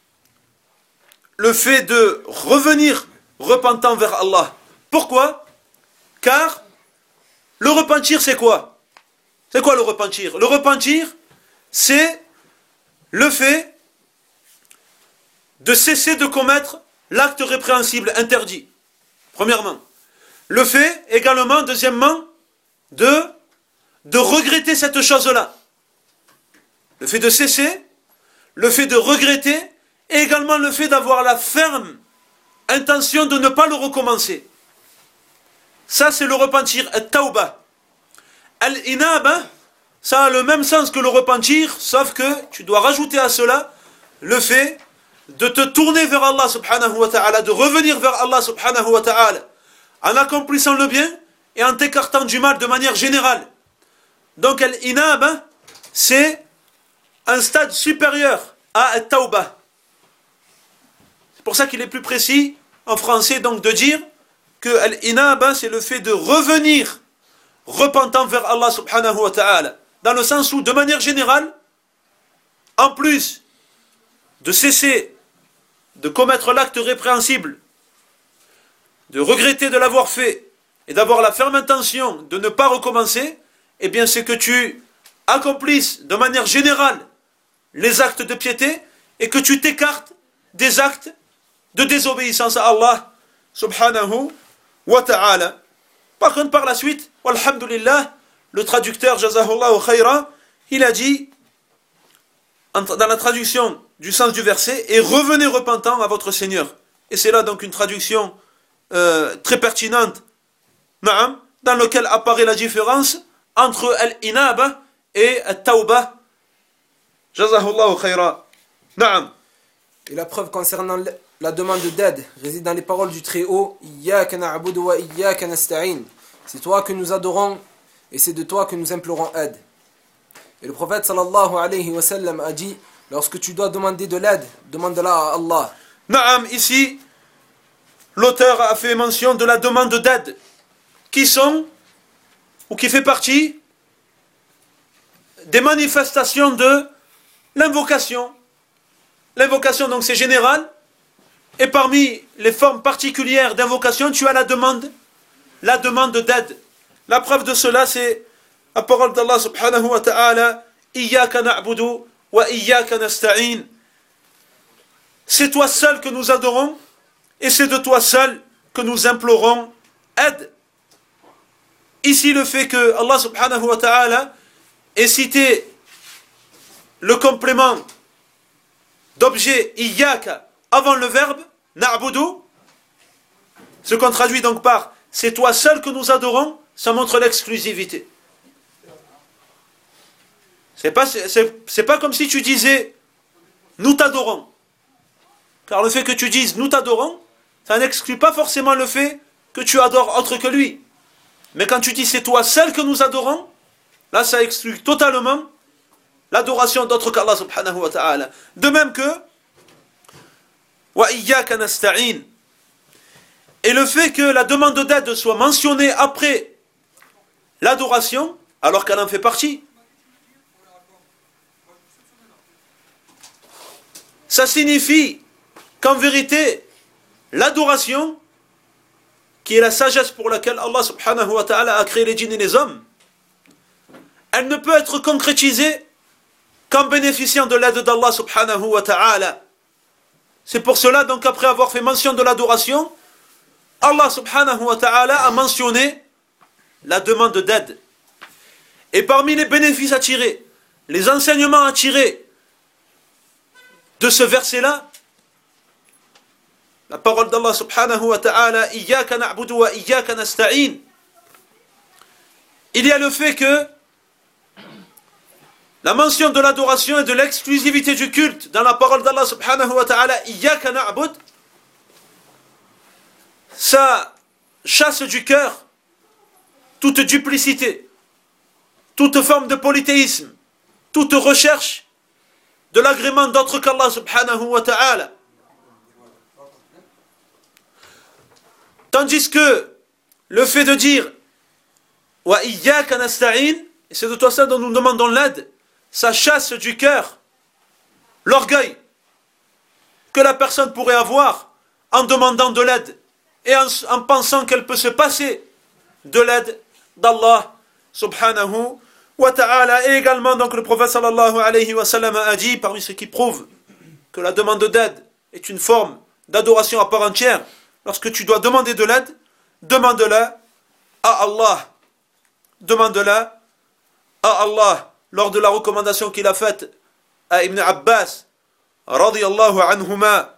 [SPEAKER 1] le fait de revenir repentant vers Allah. Pourquoi? Car le repentir, c'est quoi? C'est quoi le repentir? Le repentir, c'est le fait de cesser de commettre l'acte répréhensible, interdit. Premièrement. Le fait également, deuxièmement, de, de regretter cette chose-là. Le fait de cesser, le fait de regretter, et également le fait d'avoir la ferme intention de ne pas le recommencer. Ça, c'est le repentir, al-tawbah. Al-inaba, ça a le même sens que le repentir, sauf que tu dois rajouter à cela le fait de te tourner vers Allah subhanahu wa ta'ala, de revenir vers Allah subhanahu wa ta'ala, en accomplissant le bien et en t'écartant du mal de manière générale. Donc, al-inaba, c'est un stade supérieur à al-tawbah. C'est pour ça qu'il est plus précis en français donc de dire que al-inaba, c'est le fait de revenir repentant vers Allah subhanahu wa ta'ala, dans le sens où de manière générale, en plus de cesser de commettre l'acte répréhensible, de regretter de l'avoir fait et d'avoir la ferme intention de ne pas recommencer, eh bien c'est que tu accomplisses de manière générale les actes de piété et que tu t'écartes des actes de désobéissance à Allah subhanahu wa ta'ala. Par contre, par la suite, walhamdulillah, le traducteur, jazahullahu khayra, il a dit, dans la traduction du sens du verset, et revenez repentant à votre Seigneur. Et c'est là donc une traduction euh, très pertinente, dans laquelle apparaît la différence entre al-inaba et al-tawbah. Jazahullahu khayra. Naam.
[SPEAKER 2] Et la preuve concernant la demande d'aide réside dans les paroles du Très-Haut, Iyyaka na'budu wa iyyaka nasta'in. C'est toi que nous adorons et c'est de toi que nous implorons aide. Et le prophète sallallahu alayhi wa sallam a dit, lorsque tu dois demander de l'aide, demande-la à Allah.
[SPEAKER 1] Naam, ici, l'auteur a fait mention de la demande d'aide, qui sont, ou qui fait partie des manifestations de l'invocation. L'invocation, donc, c'est général. Et parmi les formes particulières d'invocation, tu as la demande, la demande d'aide. La preuve de cela, c'est la parole d'Allah subhanahu wa ta'ala, Iyyaka na'budu wa iyyaka nasta'in. C'est toi seul que nous adorons, et c'est de toi seul que nous implorons aide. Ici, le fait que Allah subhanahu wa ta'ala ait cité le complément d'objet iyyaka avant le verbe na'budu, ce qu'on traduit donc par c'est toi seul que nous adorons, ça montre l'exclusivité. C'est pas, c'est, c'est pas comme si tu disais nous t'adorons. Car le fait que tu dises nous t'adorons, ça n'exclut pas forcément le fait que tu adores autre que lui. Mais quand tu dis c'est toi seul que nous adorons, là ça exclut totalement l'adoration d'autres qu'Allah subhanahu wa ta'ala. De même que wa iyyaka nasta'in. Et le fait que la demande d'aide soit mentionnée après l'adoration, alors qu'elle en fait partie, ça signifie qu'en vérité, l'adoration, qui est la sagesse pour laquelle Allah subhanahu wa ta'ala a créé les djinns et les hommes, elle ne peut être concrétisée qu'en bénéficiant de l'aide d'Allah subhanahu wa ta'ala. C'est pour cela, donc, après avoir fait mention de l'adoration, Allah subhanahu wa ta'ala a mentionné la demande d'aide. Et parmi les bénéfices à tirer, les enseignements à tirer de ce verset-là, la parole d'Allah subhanahu wa ta'ala, Iyyaka na'budu wa iyyaka nasta'in, il y a le fait que la mention de l'adoration et de l'exclusivité du culte dans la parole d'Allah subhanahu wa ta'ala, Iyyaka na'bud, ça chasse du cœur toute duplicité, toute forme de polythéisme, toute recherche de l'agrément d'autre qu'Allah subhanahu wa ta'ala. Tandis que le fait de dire wa iyyaka nasta'in, et c'est de toi ça dont nous demandons l'aide, ça chasse du cœur l'orgueil que la personne pourrait avoir en demandant de l'aide et en, en pensant qu'elle peut se passer de l'aide d'Allah subhanahu wa ta'ala. Et également, donc, le prophète sallallahu alayhi wa sallam a dit, parmi ce qui prouve que la demande d'aide est une forme d'adoration à part entière, lorsque tu dois demander de l'aide, demande-la à Allah. Demande-la à Allah. Lors de la recommandation qu'il a faite à Ibn Abbas, radiyallahu anhuma.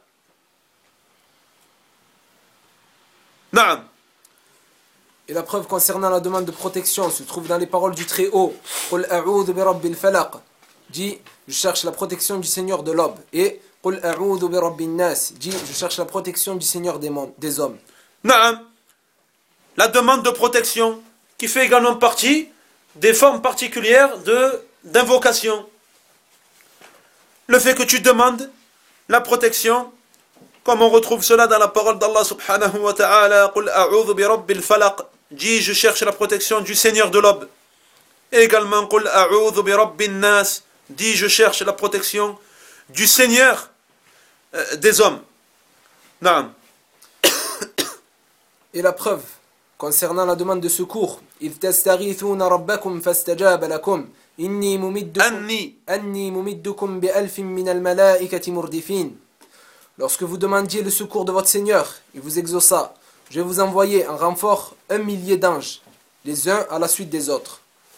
[SPEAKER 1] Naam.
[SPEAKER 2] Et la preuve concernant la demande de protection se trouve dans les paroles du Très-Haut. Qul a'udhu bi rabbil falaq. Dit, je cherche la protection du Seigneur de l'aube. Et Qul a'udhu bi rabbin nas. Dit, je cherche la protection du Seigneur des, mondes, des hommes.
[SPEAKER 1] Naam. La demande de protection qui fait également partie des formes particulières de, d'invocation. Le fait que tu demandes la protection, comme on retrouve cela dans la parole d'Allah subhanahu wa ta'ala, Qul a'udhu bi rabbil falaq. Dis, je cherche la protection du Seigneur de l'aube. Et également, Qul a'udhu bi rabbin nas. Dis, je cherche la protection du Seigneur euh, des hommes. Naam.
[SPEAKER 2] Et la preuve concernant la demande de secours, إذ تستغيثون ربكم فاستجاب لكم إني ممدكم
[SPEAKER 1] Anni.
[SPEAKER 2] أني ممدكم بألف من الملائكة مردفين. Lorsque vous demandiez le secours de votre Seigneur, il vous exauça. Je vais vous envoyer en renfort un millier d'anges, les uns à la suite des autres.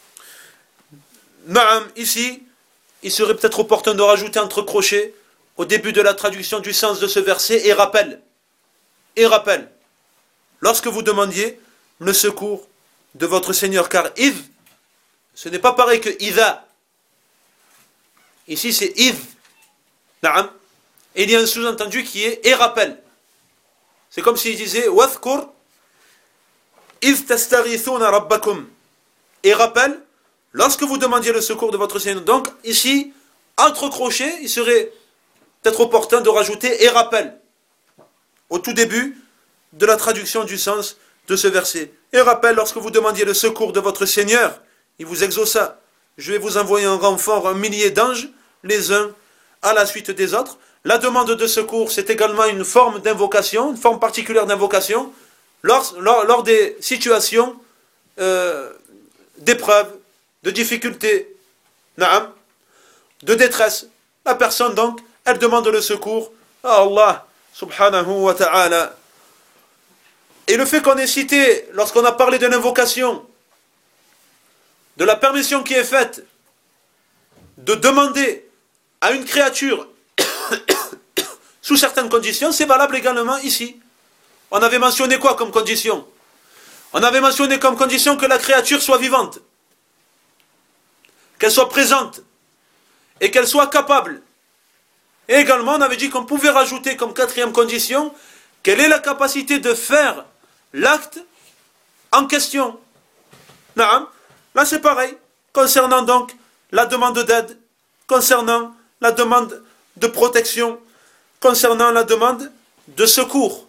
[SPEAKER 1] Naam, ici, il serait peut-être opportun de rajouter entre crochets au début de la traduction du sens de ce verset, et rappel. Et rappel. Lorsque vous demandiez le secours de votre Seigneur, car Iv, ce n'est pas pareil que Ida. Ici c'est Iv. Naam. Et il y a un sous-entendu qui est et rappel. C'est comme s'il disait Wathkur Iv tastarithuna rabbakum. Et rappel, lorsque vous demandiez le secours de votre Seigneur. Donc ici, entre crochets, il serait peut-être opportun de rajouter et rappel au tout début de la traduction du sens de ce verset. Et rappel, lorsque vous demandiez le secours de votre Seigneur, il vous exauça. Je vais vous envoyer en renfort un millier d'anges, les uns à la suite des autres. La demande de secours, c'est également une forme d'invocation, une forme particulière d'invocation, lors, lors, lors des situations euh, d'épreuve, de difficulté, naam, de détresse. La personne donc, elle demande le secours à Allah subhanahu wa ta'ala. Et le fait qu'on ait cité, lorsqu'on a parlé de l'invocation, de la permission qui est faite de demander à une créature sous certaines conditions, c'est valable également ici. On avait mentionné quoi comme condition? On avait mentionné comme condition que la créature soit vivante, qu'elle soit présente et qu'elle soit capable. Et également, on avait dit qu'on pouvait rajouter comme quatrième condition qu'elle ait la capacité de faire l'acte en question. Naam. Là c'est pareil. Concernant donc la demande d'aide, concernant la demande de protection, concernant la demande de secours.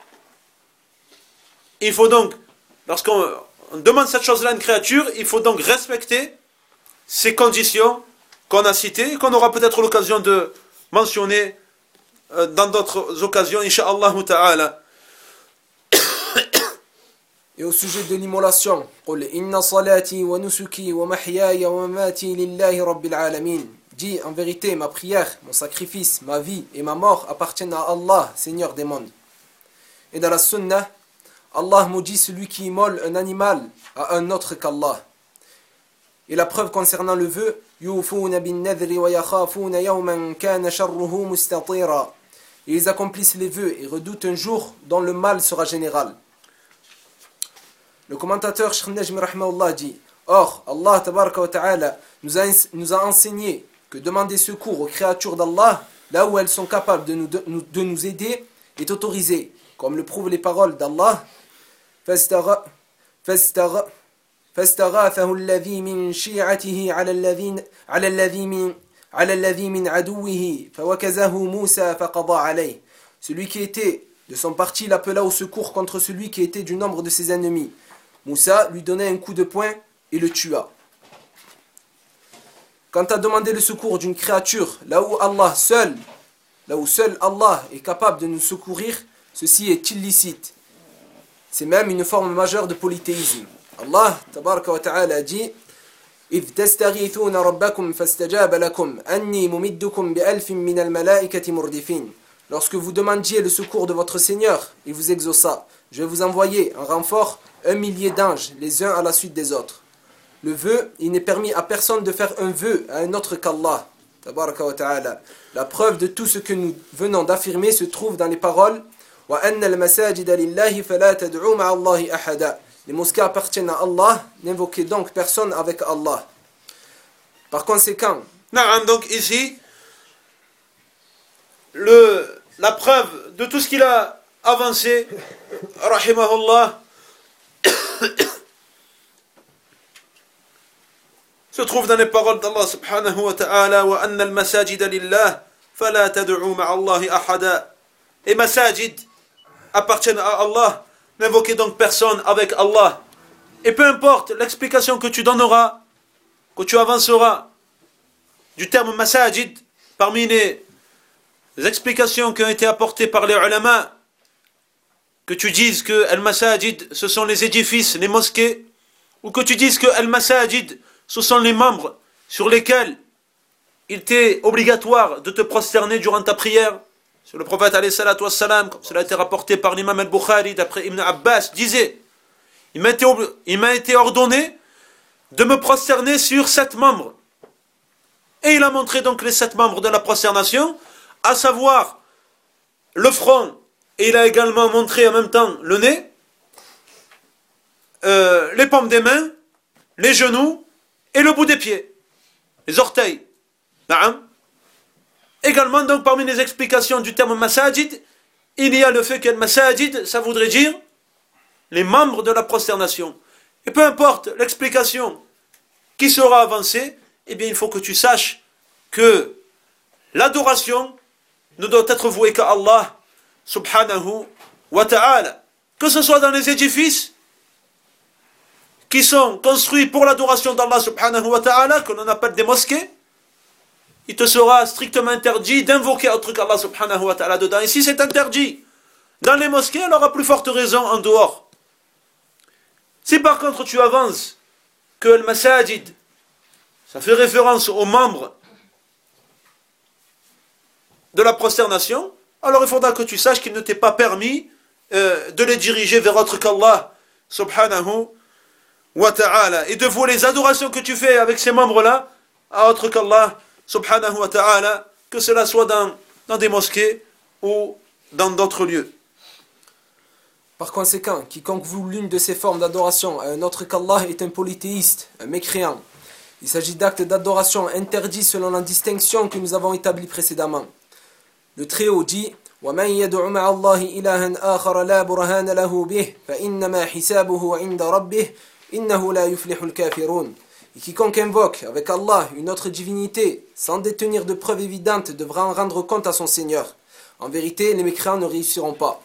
[SPEAKER 1] Il faut donc, lorsqu'on demande cette chose-là à une créature, il faut donc respecter ces conditions qu'on a citées et qu'on aura peut-être l'occasion de mentionner dans d'autres occasions, Inch'Allah ta'ala.
[SPEAKER 2] Et au sujet de l'immolation, قُلْ إِنَّ صَلَاتِي وَنُسُكِي وَمَحْيَايَ وَمَمَاتِي لِلَّهِ رَبِّ الْعَالَمِينَ. Dis en vérité, ma prière, mon sacrifice, ma vie et ma mort appartiennent à Allah, Seigneur des mondes. Et dans la Sunna, Allah maudit celui qui immole un animal à un autre qu'Allah. Et la preuve concernant le vœu, يُوفُونَ بِالنَّذْرِ وَيَخَافُونَ يَوْمًا كَانَ شَرُّهُ مُسْتَطِيرًا. Et ils accomplissent les vœux et redoutent un jour dont le mal sera général. Le commentateur Cheikh Najmi rahimahullah dit: Or, Allah tabaraka wa ta'ala nous a, nous a enseigné que demander secours aux créatures d'Allah, là où elles sont capables de nous, de, de nous aider, est autorisé, comme le prouvent les paroles d'Allah. فاستغاثه الذي من شيعته على الذين على الذي من على الذي من عدوه فوكزه موسى فقضى عليه. Celui qui était de son parti l'appela au secours contre celui qui était du nombre de ses ennemis. Moussa lui donna un coup de poing et le tua. Quant à demander le secours d'une créature, là où Allah seul, là où seul Allah est capable de nous secourir, ceci est illicite. C'est même une forme majeure de polythéisme. Allah tabaraka wa ta'ala dit: إِذْ تَسْتَغِيثُونَ رَبَّكُمْ فَاسْتَجَابَ لَكُمْ أَنِّي مُمِدُّكُمْ بِأَلْفٍ مِّنَ الْمَلَائِكَةِ مُرْدِفِينَ. Lorsque vous demandiez le secours de votre Seigneur, il vous exauça. Je vais vous envoyer en renfort un millier d'anges, les uns à la suite des autres. Le vœu, il n'est permis à personne de faire un vœu à un autre qu'Allah. Tabaraka wa ta'ala. La preuve de tout ce que nous venons d'affirmer se trouve dans les paroles: وَأَنَّ الْمَسَاجِدَ لِلَّهِ فَلَا تَدْعُوا مَعَ اللَّهِ أَحَدًا. Les mosquées appartiennent à Allah, n'invoquez donc personne avec Allah. Par conséquent,
[SPEAKER 1] non, donc ici, le, la preuve de tout ce qu'il a avancé, rahimahullah, se trouve dans les paroles d'Allah subhanahu wa ta'ala: wa anna al-masajida lillah fala tad'u ma'a Allahi ahada. Et masajid appartiennent à Allah, n'invoquez donc personne avec Allah. Et peu importe l'explication que tu donneras, que tu avanceras du terme masajid, parmi les explications qui ont été apportées par les ulama, que tu dises que al-masajid ce sont les édifices, les mosquées, ou que tu dises que al-masajid ce sont les membres sur lesquels il t'est obligatoire de te prosterner durant ta prière. Sur le prophète alayhi salatu wassalam, comme cela a été rapporté par l'imam al-Bukhari d'après Ibn Abbas, disait: il m'a été, il m'a été ordonné de me prosterner sur sept membres. Et il a montré donc les sept membres de la prosternation, à savoir le front, et il a également montré en même temps le nez, euh, les paumes des mains, les genoux et le bout des pieds, les orteils. Naam. Également, donc, parmi les explications du terme masajid, il y a le fait que masajid, ça voudrait dire les membres de la prosternation. Et peu importe l'explication qui sera avancée, eh bien, il faut que tu saches que l'adoration ne doit être vouée qu'à Allah, subhanahu wa ta'ala. Que ce soit dans les édifices qui sont construits pour l'adoration d'Allah, subhanahu wa ta'ala, que l'on appelle des mosquées, il te sera strictement interdit d'invoquer autre qu'Allah subhanahu wa ta'ala dedans. Et si c'est interdit dans les mosquées, alors à plus forte raison en dehors. Si par contre tu avances que le masajid, ça fait référence aux membres de la prosternation, alors il faudra que tu saches qu'il ne t'est pas permis euh, de les diriger vers autre qu'Allah subhanahu wa ta'ala, et de vouer les adorations que tu fais avec ces membres-là à autre qu'Allah subhanahu wa ta'ala, que cela soit dans, dans des mosquées ou dans d'autres lieux.
[SPEAKER 2] Par conséquent, quiconque voue l'une de ces formes d'adoration à un autre qu'Allah est un polythéiste, un mécréant. Il s'agit d'actes d'adoration interdits selon la distinction que nous avons établie précédemment. Le Très-Haut dit: وَمَنْ يَدْعُ مَعَ اللَّهِ إِلَهًا آخَرَ لَا بُرْهَانَ لَهُ بِهِ فَإِنَّمَا حِسَابُهُ عِنْدَ رَبِّهِ إنه لا يفلح الكافرون. Et quiconque invoque avec Allah une autre divinité sans détenir de preuves évidentes devra en rendre compte à son Seigneur. En vérité, les mécréants ne réussiront pas.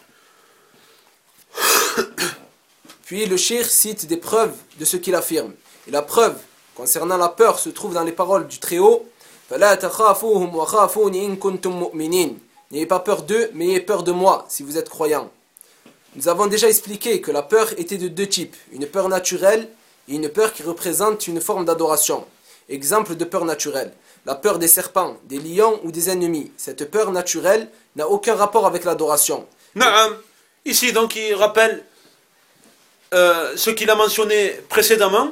[SPEAKER 2] Puis le cheikh cite des preuves de ce qu'il affirme. Et la preuve concernant la peur se trouve dans les paroles du Très-Haut. فَلَا تَخَافُوهُمْ وَخَافُونِ إِن كُنتُم مُؤْمِنِينَ. N'ayez pas peur d'eux, mais ayez peur de moi si vous êtes croyants. Nous avons déjà expliqué que la peur était de deux types, une peur naturelle et une peur qui représente une forme d'adoration. Exemple de peur naturelle, la peur des serpents, des lions ou des ennemis. Cette peur naturelle n'a aucun rapport avec l'adoration.
[SPEAKER 1] Naam. Ici donc il rappelle euh, ce qu'il a mentionné précédemment.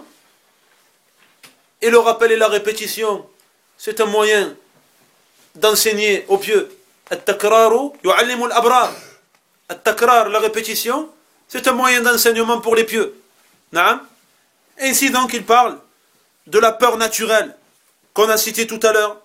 [SPEAKER 1] Et le rappel et la répétition, c'est un moyen d'enseigner aux pieux. At-takraru yu'allimu al-abrar. At-takrar, la répétition, c'est un moyen d'enseignement pour les pieux. Naam. Et ici donc il parle de la peur naturelle qu'on a citée tout à l'heure.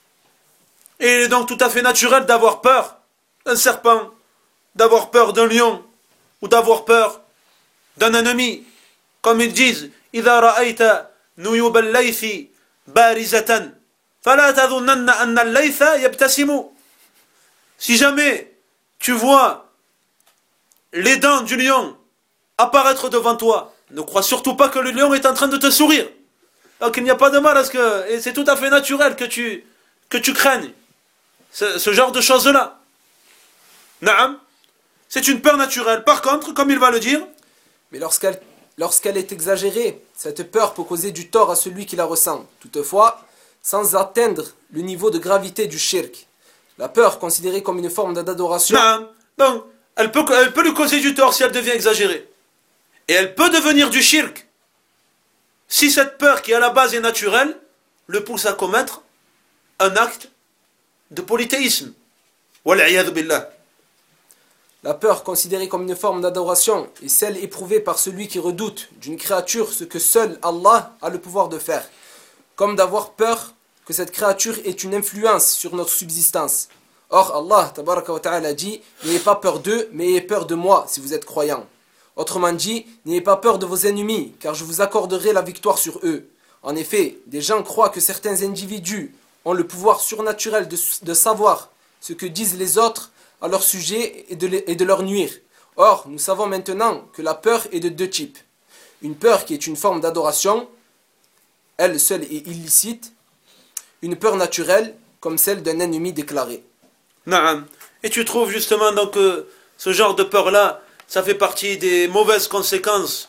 [SPEAKER 1] Et il est donc tout à fait naturel d'avoir peur d'un serpent, d'avoir peur d'un lion, ou d'avoir peur d'un ennemi. Comme ils disent, إِذَا رَأَيْتَ نُيُوبَ اللَّيْثِ بَارِزَةً فَلَا تَظُنَّنَّ أَنَّ اللَّيْثَ يَبْتَسِمُ. Si jamais tu vois les dents du lion apparaître devant toi, ne crois surtout pas que le lion est en train de te sourire. Donc il n'y a pas de mal à ce que... Et c'est tout à fait naturel que tu, que tu craignes ce, ce genre de choses-là. Naam. C'est une peur naturelle. Par contre, comme il va le dire...
[SPEAKER 2] Mais lorsqu'elle, lorsqu'elle est exagérée, cette peur peut causer du tort à celui qui la ressent. Toutefois, sans atteindre le niveau de gravité du shirk. La peur, considérée comme une forme d'adoration...
[SPEAKER 1] Naam. Donc, elle peut, elle peut lui causer du tort si elle devient exagérée. Et elle peut devenir du shirk si cette peur qui à la base est naturelle le pousse à commettre un acte de polythéisme. Wal'iyadhu billah.
[SPEAKER 2] La peur considérée comme une forme d'adoration est celle éprouvée par celui qui redoute d'une créature ce que seul Allah a le pouvoir de faire, comme d'avoir peur que cette créature ait une influence sur notre subsistance. Or Allah tabaraka wa ta'ala dit « N'ayez pas peur d'eux, mais ayez peur de moi si vous êtes croyants. » Autrement dit, n'ayez pas peur de vos ennemis, car je vous accorderai la victoire sur eux. En effet, des gens croient que certains individus ont le pouvoir surnaturel de, de savoir ce que disent les autres à leur sujet et de, et de leur nuire. Or, nous savons maintenant que la peur est de deux types. Une peur qui est une forme d'adoration, elle seule est illicite. Une peur naturelle, comme celle d'un ennemi déclaré.
[SPEAKER 1] Naam. Et tu trouves justement donc euh, ce genre de peur-là, ça fait partie des mauvaises conséquences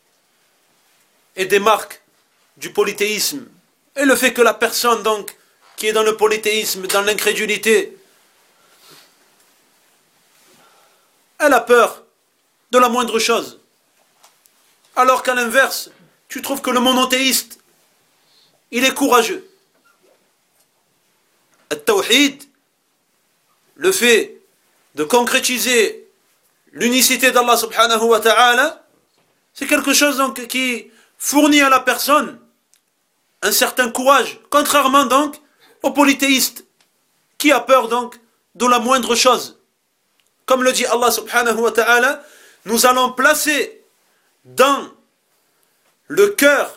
[SPEAKER 1] et des marques du polythéisme. Et le fait que la personne donc qui est dans le polythéisme, dans l'incrédulité, elle a peur de la moindre chose. Alors qu'à l'inverse, tu trouves que le monothéiste, il est courageux. At-tawhid, le fait de concrétiser l'unicité d'Allah subhanahu wa ta'ala, c'est quelque chose donc qui fournit à la personne un certain courage, contrairement donc au polythéiste, qui a peur donc de la moindre chose. Comme le dit Allah subhanahu wa ta'ala, nous allons placer dans le cœur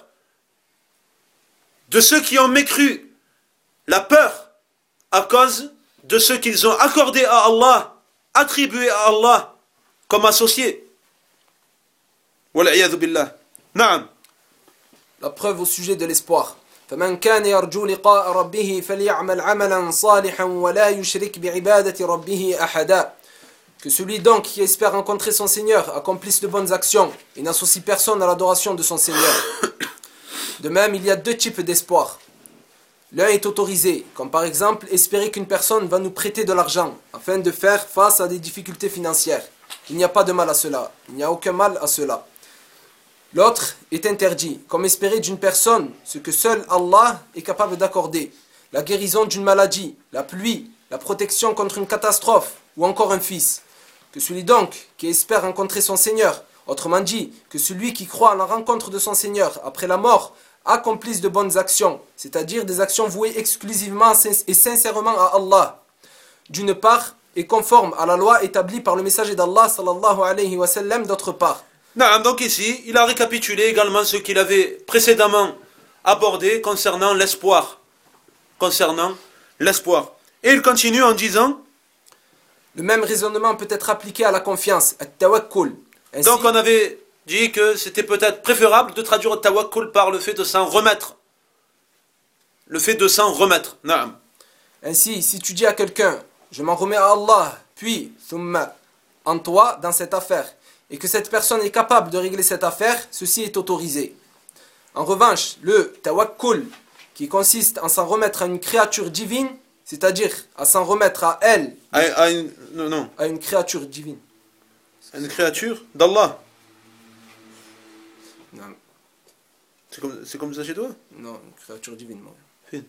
[SPEAKER 1] de ceux qui ont mécru la peur à cause de ce qu'ils ont accordé à Allah, attribué à Allah comme associé. Wal'iyadhu billah. Naam.
[SPEAKER 2] La preuve au sujet de l'espoir. فَمَنْ كَانَ يَرْجُو لِقَاءَ رَبِّهِ فَلْيَعْمَلْ عَمَلًا صَالِحًا وَلَا يُشْرِكْ بِعِبَادَةِ رَبِّهِ أَحَدًا. Que celui donc qui espère rencontrer son Seigneur accomplisse de bonnes actions et n'associe personne à l'adoration de son Seigneur. De même, il y a deux types d'espoir. L'un est autorisé, comme par exemple espérer qu'une personne va nous prêter de l'argent afin de faire face à des difficultés financières. Il n'y a pas de mal à cela, il n'y a aucun mal à cela. L'autre est interdit, comme espérer d'une personne ce que seul Allah est capable d'accorder, la guérison d'une maladie, la pluie, la protection contre une catastrophe ou encore un fils. Que celui donc qui espère rencontrer son Seigneur, autrement dit, que celui qui croit à la rencontre de son Seigneur après la mort, accomplissent de bonnes actions, c'est-à-dire des actions vouées exclusivement et sincèrement à Allah. D'une part, et conforme à la loi établie par le messager d'Allah sallallahu alayhi wa sallam, d'autre part.
[SPEAKER 1] Non, donc ici, il a récapitulé également ce qu'il avait précédemment abordé concernant l'espoir. Concernant l'espoir. Et il continue en disant...
[SPEAKER 2] Le même raisonnement peut être appliqué à la confiance, at-tawakkul. Ainsi,
[SPEAKER 1] donc on avait dit que c'était peut-être préférable de traduire le tawakkul par le fait de s'en remettre. Le fait de s'en remettre. Non.
[SPEAKER 2] Ainsi, si tu dis à quelqu'un, je m'en remets à Allah, puis, thumma, en toi, dans cette affaire, et que cette personne est capable de régler cette affaire, ceci est autorisé. En revanche, le tawakkul, qui consiste en s'en remettre à une créature divine, c'est-à-dire à s'en remettre à elle,
[SPEAKER 1] à, à, une, non, non.
[SPEAKER 2] à une créature divine.
[SPEAKER 1] À une créature d'Allah.
[SPEAKER 2] Non.
[SPEAKER 1] C'est comme, c'est comme ça chez toi?
[SPEAKER 2] Non, une créature divine. Moi.
[SPEAKER 1] Fin.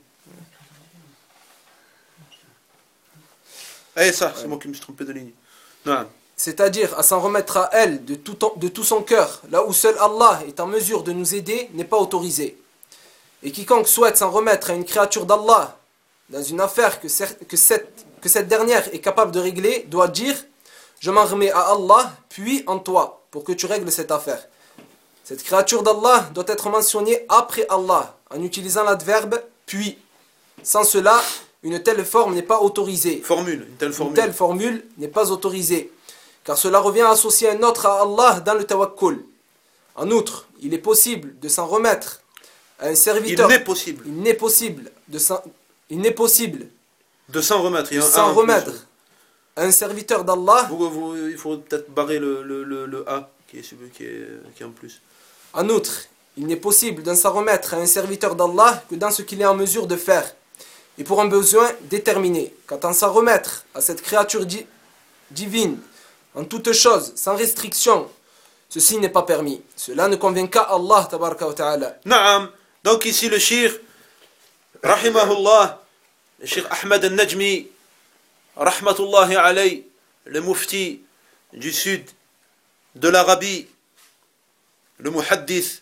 [SPEAKER 1] Eh ça, c'est ouais. Moi qui me suis trompé de ligne. Non.
[SPEAKER 2] C'est-à-dire à s'en remettre à elle de tout, de tout son cœur, là où seul Allah est en mesure de nous aider, n'est pas autorisé. Et quiconque souhaite s'en remettre à une créature d'Allah, dans une affaire que, que, cette, que cette dernière est capable de régler, doit dire « Je m'en remets à Allah, puis en toi, pour que tu règles cette affaire ». Cette créature d'Allah doit être mentionnée après Allah, en utilisant l'adverbe « puis ». Sans cela, une telle forme n'est pas autorisée.
[SPEAKER 1] Formule, une telle formule.
[SPEAKER 2] Une telle formule n'est pas autorisée, car cela revient à associer un autre à Allah dans le tawakkul. En outre, il est possible de s'en remettre à un serviteur.
[SPEAKER 1] Il n'est possible.
[SPEAKER 2] Il n'est possible de s'en... Il n'est possible
[SPEAKER 1] de s'en remettre,
[SPEAKER 2] de s'en remettre à un serviteur d'Allah.
[SPEAKER 1] Il faut peut-être barrer le, le, le, le A qui est, qui, est, qui est en plus.
[SPEAKER 2] En outre, il n'est possible de s'en remettre à un serviteur d'Allah que dans ce qu'il est en mesure de faire, et pour un besoin déterminé. Quant à s'en remettre à cette créature di divine, en toute chose, sans restriction, ceci n'est pas permis. Cela ne convient qu'à Allah, tabaraka wa ta'ala.
[SPEAKER 1] Naam. Donc ici le shir, rahimahullah, le shir Ahmed al-Najmi, rahmatullahi alayh, le mufti du sud de l'Arabie, le muhaddith,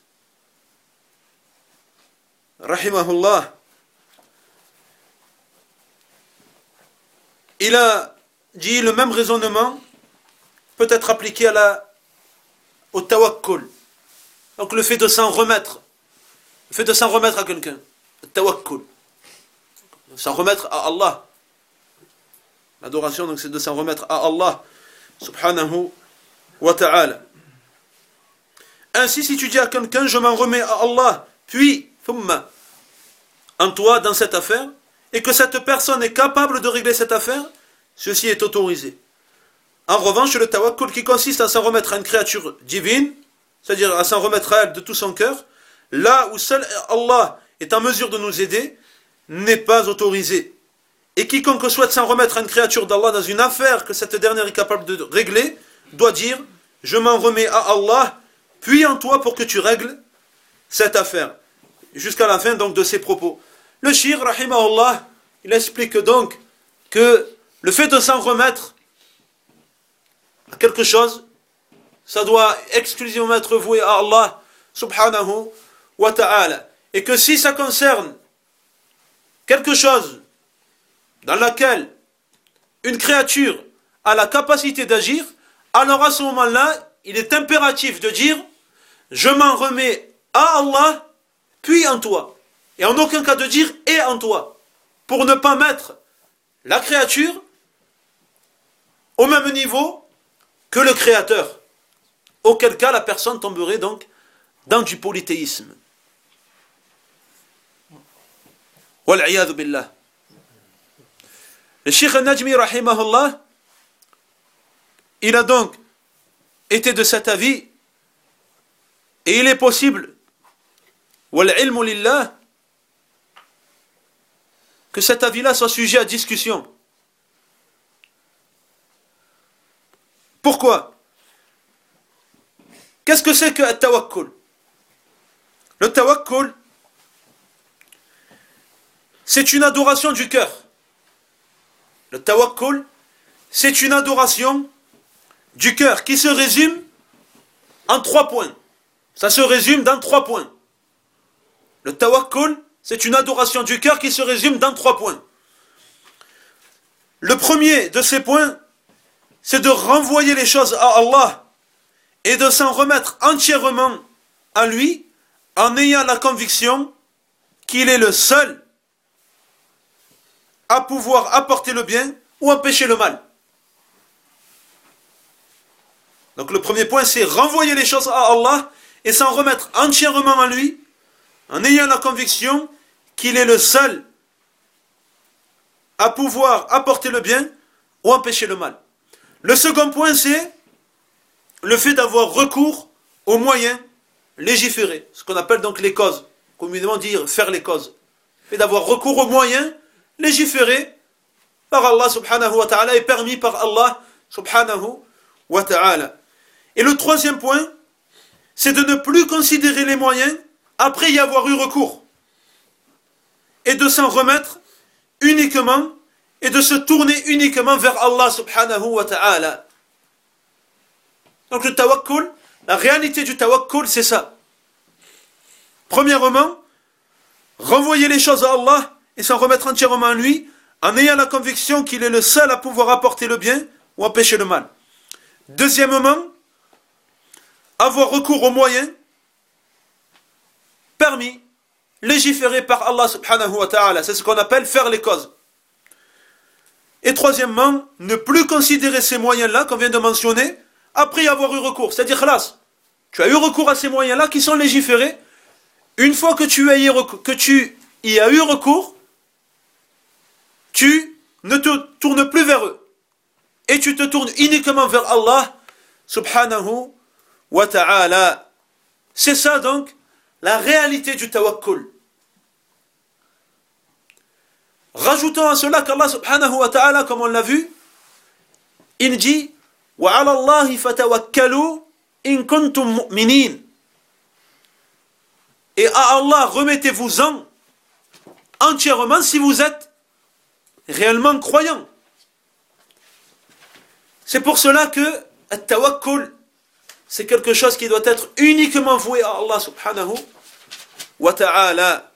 [SPEAKER 1] rahimahullah, il a dit le même raisonnement peut être appliqué à la, au tawakkul. Donc le fait de s'en remettre, le fait de s'en remettre à quelqu'un, le tawakkul, s'en remettre à Allah. L'adoration, donc, c'est de s'en remettre à Allah, subhanahu wa ta'ala. Ainsi, si tu dis à quelqu'un, je m'en remets à Allah, puis, thumma, en toi, dans cette affaire, et que cette personne est capable de régler cette affaire, ceci est autorisé. En revanche, le tawakkul qui consiste à s'en remettre à une créature divine, c'est-à-dire à s'en remettre à elle de tout son cœur, là où seul Allah est en mesure de nous aider, n'est pas autorisé. Et quiconque souhaite s'en remettre à une créature d'Allah dans une affaire que cette dernière est capable de régler, doit dire, je m'en remets à Allah, puis en toi pour que tu règles cette affaire. Jusqu'à la fin donc de ses propos. Le shir, rahimahullah, il explique donc que le fait de s'en remettre à quelque chose, ça doit exclusivement être voué à Allah, subhanahu wa ta'ala. Et que si ça concerne quelque chose dans laquelle une créature a la capacité d'agir, alors à ce moment-là, il est impératif de dire « Je m'en remets à Allah, puis en toi ». Et en aucun cas de dire « et en toi », pour ne pas mettre la créature au même niveau que le créateur. Auquel cas, la personne tomberait donc dans du polythéisme. Wal'iyadhu billah. Le Cheikh al-Najmi, rahimahullah, il a donc été de cet avis, et il est possible, wal'ilmu lillah, que cet avis-là soit sujet à discussion. Pourquoi? Qu'est-ce que c'est que le tawakkul? Le tawakkul, c'est une adoration du cœur. Le tawakkul, c'est une adoration du cœur qui se résume en trois points. Ça se résume dans trois points. Le tawakkul, c'est une adoration du cœur qui se résume dans trois points. Le premier de ces points, c'est de renvoyer les choses à Allah et de s'en remettre entièrement à lui en ayant la conviction qu'il est le seul à pouvoir apporter le bien ou empêcher le mal. Donc le premier point, c'est renvoyer les choses à Allah et s'en remettre entièrement à lui en ayant la conviction qu'il est le seul à pouvoir apporter le bien ou empêcher le mal. Le second point, c'est le fait d'avoir recours aux moyens légiférés, ce qu'on appelle donc les causes, communément dire faire les causes. Le fait d'avoir recours aux moyens légiférés par Allah subhanahu wa ta'ala et permis par Allah subhanahu wa ta'ala. Et le troisième point, c'est de ne plus considérer les moyens après y avoir eu recours et de s'en remettre uniquement et de se tourner uniquement vers Allah subhanahu wa ta'ala. Donc le tawakkul, la réalité du tawakkul, c'est ça. Premièrement, renvoyer les choses à Allah et s'en remettre entièrement à lui en ayant la conviction qu'il est le seul à pouvoir apporter le bien ou empêcher le mal. Deuxièmement, avoir recours aux moyens permis, légiférés par Allah subhanahu wa ta'ala. C'est ce qu'on appelle faire les causes. Et troisièmement, ne plus considérer ces moyens-là qu'on vient de mentionner après y avoir eu recours. C'est-à-dire, khalas, tu as eu recours à ces moyens-là qui sont légiférés. Une fois que tu, as y, que tu y as eu recours, tu ne te tournes plus vers eux. Et tu te tournes uniquement vers Allah subhanahu wa ta'ala. C'est ça donc la réalité du tawakkul. Rajoutons à cela qu'Allah subhanahu wa ta'ala, comme on l'a vu, il dit wa 'ala Allahi fatawakkalu in kuntum mu'minin. Et à Allah remettez-vous-en entièrement si vous êtes réellement croyants. C'est pour cela que le tawakkul, c'est quelque chose qui doit être uniquement voué à Allah subhanahu wa ta'ala.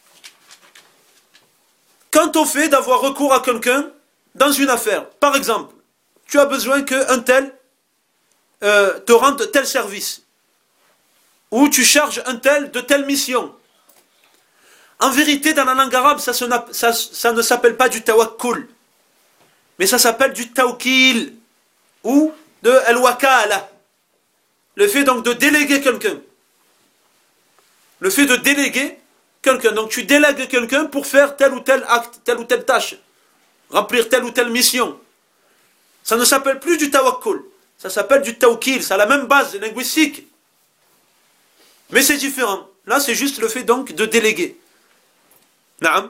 [SPEAKER 1] Quant au fait d'avoir recours à quelqu'un dans une affaire, par exemple, tu as besoin qu'un tel euh, te rende tel service, ou tu charges un tel de telle mission. En vérité, dans la langue arabe, ça, ça, ça, ça ne s'appelle pas du tawakkul, mais ça s'appelle du tawkil, ou de al-wakala. Le fait donc de déléguer quelqu'un. Le fait de déléguer quelqu'un. Donc tu délègues quelqu'un pour faire tel ou tel acte, telle ou telle tâche, remplir telle ou telle mission. Ça ne s'appelle plus du tawakkul, ça s'appelle du tawkil, ça a la même base linguistique. Mais c'est différent. Là, c'est juste le fait donc de déléguer. Naam.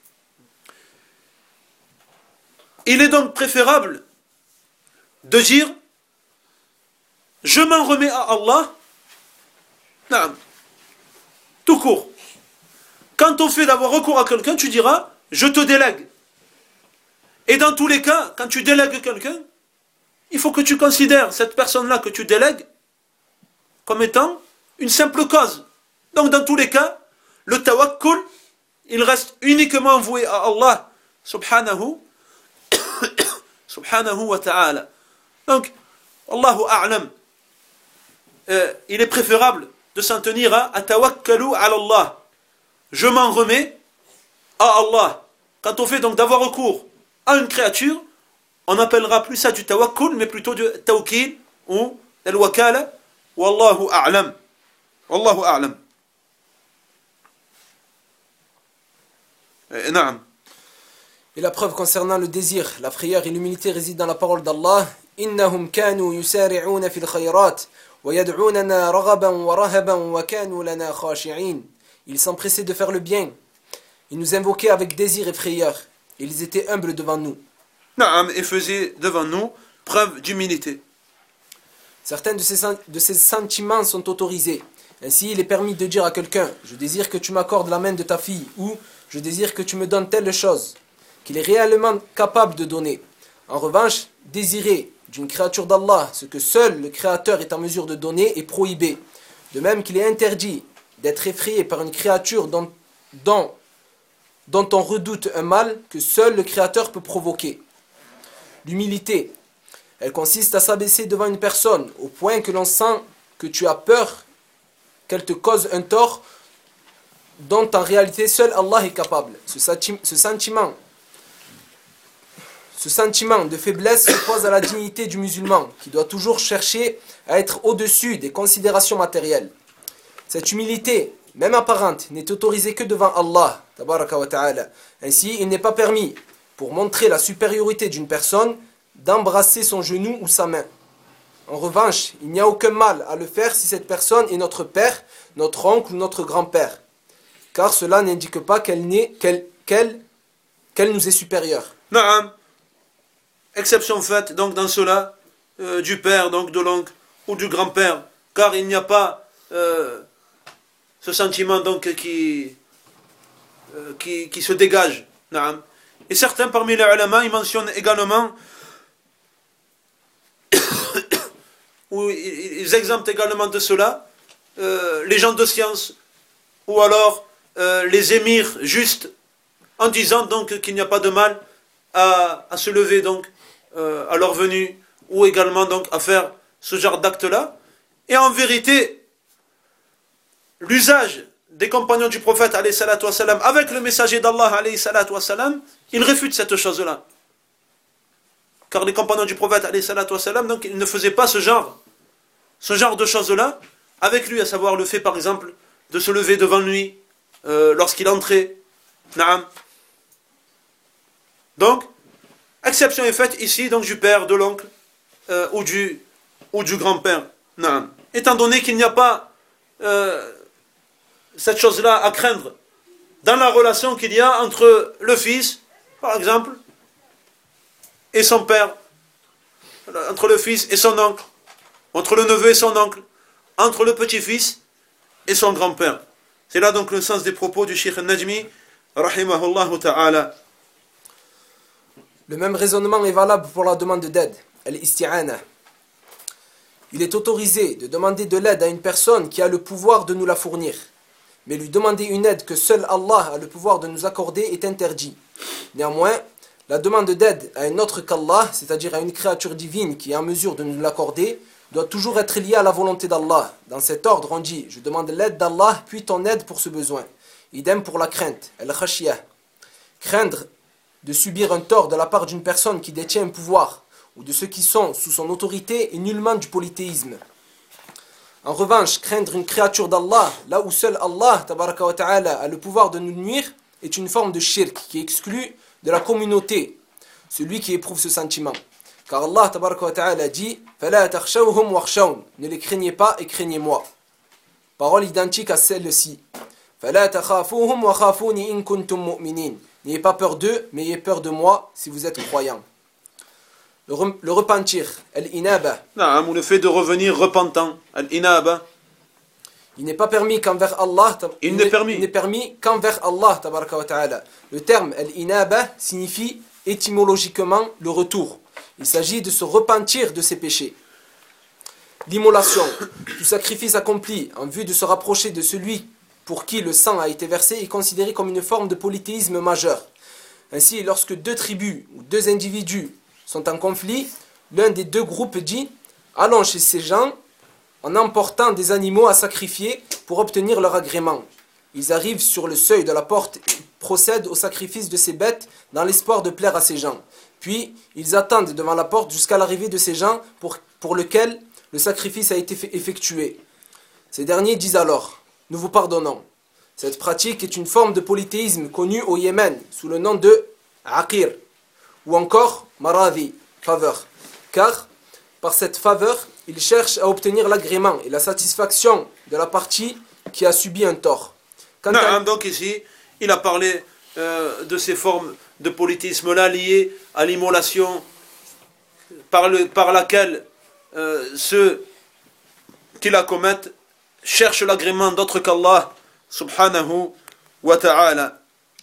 [SPEAKER 1] Il est donc préférable de dire je m'en remets à Allah. Naam. Tout court. Quant au fait d'avoir recours à quelqu'un, tu diras je te délègue. Et dans tous les cas, quand tu délègues quelqu'un, il faut que tu considères cette personne-là que tu délègues comme étant une simple cause. Donc dans tous les cas, le tawakkul, il reste uniquement voué à Allah subhanahu, subhanahu wa ta'ala. Donc, Allahu a'lam, euh, il est préférable de s'en tenir à atawakkalu ala Allah. Je m'en remets à Allah. Quand on fait donc d'avoir recours à une créature, on n'appellera plus ça du tawakkul, mais plutôt du tawkil ou al-wakala. Wallahu a'lam. Wallahu a'lam. Eh, naam.
[SPEAKER 2] Et la preuve concernant le désir, la prière et l'humilité résident dans la parole d'Allah. Innahum kanu yusari'una fil khayrat wa yad'unana raghaban wa rahaban wa kanu lana khashi'in. Ils s'empressaient de faire le bien. Ils nous invoquaient avec désir et frayeur. Et ils étaient humbles devant nous.
[SPEAKER 1] Naam, et faisaient devant nous preuve d'humilité.
[SPEAKER 2] Certains de ces, de ces sentiments sont autorisés. Ainsi, il est permis de dire à quelqu'un « Je désire que tu m'accordes la main de ta fille » ou « Je désire que tu me donnes telle chose » qu'il est réellement capable de donner. En revanche, désirer d'une créature d'Allah ce que seul le Créateur est en mesure de donner est prohibé. De même qu'il est interdit d'être effrayé par une créature dont, dont, dont on redoute un mal que seul le Créateur peut provoquer. L'humilité, elle consiste à s'abaisser devant une personne au point que l'on sent que tu as peur qu'elle te cause un tort dont en réalité seul Allah est capable. Ce, senti- ce sentiment Ce sentiment de faiblesse s'oppose à la dignité du musulman, qui doit toujours chercher à être au-dessus des considérations matérielles. Cette humilité, même apparente, n'est autorisée que devant Allah, tabaraka wa ta'ala. Ainsi, il n'est pas permis, pour montrer la supériorité d'une personne, d'embrasser son genou ou sa main. En revanche, il n'y a aucun mal à le faire si cette personne est notre père, notre oncle ou notre grand-père, car cela n'indique pas qu'elle, n'est, qu'elle, qu'elle, qu'elle nous est supérieure.
[SPEAKER 1] Naam. Exception faite donc dans cela euh, du père, donc de l'oncle ou du grand-père, car il n'y a pas euh, ce sentiment donc qui, euh, qui, qui se dégage. Naam. Et certains parmi les ulama, ils mentionnent également ou ils exemptent également de cela euh, les gens de science ou alors euh, les émirs justes, en disant donc qu'il n'y a pas de mal à, à se lever donc euh, à leur venue ou également donc à faire ce genre d'acte-là. Et en vérité, l'usage des compagnons du prophète alayhi salatu wa salam avec le messager d'Allah alayhi salatu wa salam, il réfute cette chose-là. Car les compagnons du prophète alayhi salatu wa salam, donc ils ne faisaient pas ce genre, ce genre de choses-là avec lui, à savoir le fait par exemple de se lever devant lui euh, lorsqu'il entrait. Naam. Donc, exception est faite ici donc du père, de l'oncle euh, ou du, ou du grand-père. Naam. Étant donné qu'il n'y a pas euh, cette chose-là à craindre dans la relation qu'il y a entre le fils, par exemple, et son père, entre le fils et son oncle, entre le neveu et son oncle, entre le petit-fils et son grand-père. C'est là donc le sens des propos du Cheikh al-Najmi, rahimahullah ta'ala.
[SPEAKER 2] Le même raisonnement est valable pour la demande d'aide, al-isti'ana. Il est autorisé de demander de l'aide à une personne qui a le pouvoir de nous la fournir. Mais lui demander une aide que seul Allah a le pouvoir de nous accorder est interdit. Néanmoins, la demande d'aide à un autre qu'Allah, c'est-à-dire à une créature divine qui est en mesure de nous l'accorder, doit toujours être liée à la volonté d'Allah. Dans cet ordre, on dit « Je demande l'aide d'Allah, puis ton aide pour ce besoin ». Idem pour la crainte, al-khashiyah. Craindre de subir un tort de la part d'une personne qui détient un pouvoir ou de ceux qui sont sous son autorité est nullement du polythéisme. En revanche, craindre une créature d'Allah, là où seul Allah tabaraka wa ta'ala, a le pouvoir de nous nuire, est une forme de shirk qui exclut de la communauté celui qui éprouve ce sentiment. Car Allah tabaraka wa ta'ala dit « فَلَا تَخْشَوْهُمْ وَخْشَوْنَ » Ne les craignez pas et craignez-moi. Parole identique à celle-ci. فَلَا تَخَافُوهُمْ وَخَافُونِ إِن كُنْتُمْ مُؤْمِنِينَ N'ayez pas peur d'eux, mais ayez peur de moi si vous êtes croyants. Le, re, le repentir, al-inaba.
[SPEAKER 1] Naam, le fait de revenir repentant, al-inaba.
[SPEAKER 2] Il n'est pas permis qu'envers Allah.
[SPEAKER 1] Il n'est permis.
[SPEAKER 2] Il n'est permis qu'envers Allah tabaraka wa ta'ala. Le terme al-inaba signifie étymologiquement le retour. Il s'agit de se repentir de ses péchés. L'immolation, tout sacrifice accompli en vue de se rapprocher de celui pour qui le sang a été versé, est considéré comme une forme de polythéisme majeur. Ainsi, lorsque deux tribus ou deux individus sont en conflit, l'un des deux groupes dit « Allons chez ces gens en emportant des animaux à sacrifier pour obtenir leur agrément. » Ils arrivent sur le seuil de la porte et procèdent au sacrifice de ces bêtes dans l'espoir de plaire à ces gens. Puis, ils attendent devant la porte jusqu'à l'arrivée de ces gens pour, pour lesquels le sacrifice a été effectué. Ces derniers disent alors « Nous vous pardonnons ». Cette pratique est une forme de polythéisme connue au Yémen sous le nom de Aqir ou encore Maradi, faveur. Car, par cette faveur, ils cherchent à obtenir l'agrément et la satisfaction de la partie qui a subi un tort.
[SPEAKER 1] Non, à... Donc ici, il a parlé euh, de ces formes de polythéisme-là liées à l'immolation par, le, par laquelle euh, ceux qui la commettent cherchent l'agrément d'autre qu'Allah subhanahu wa ta'ala.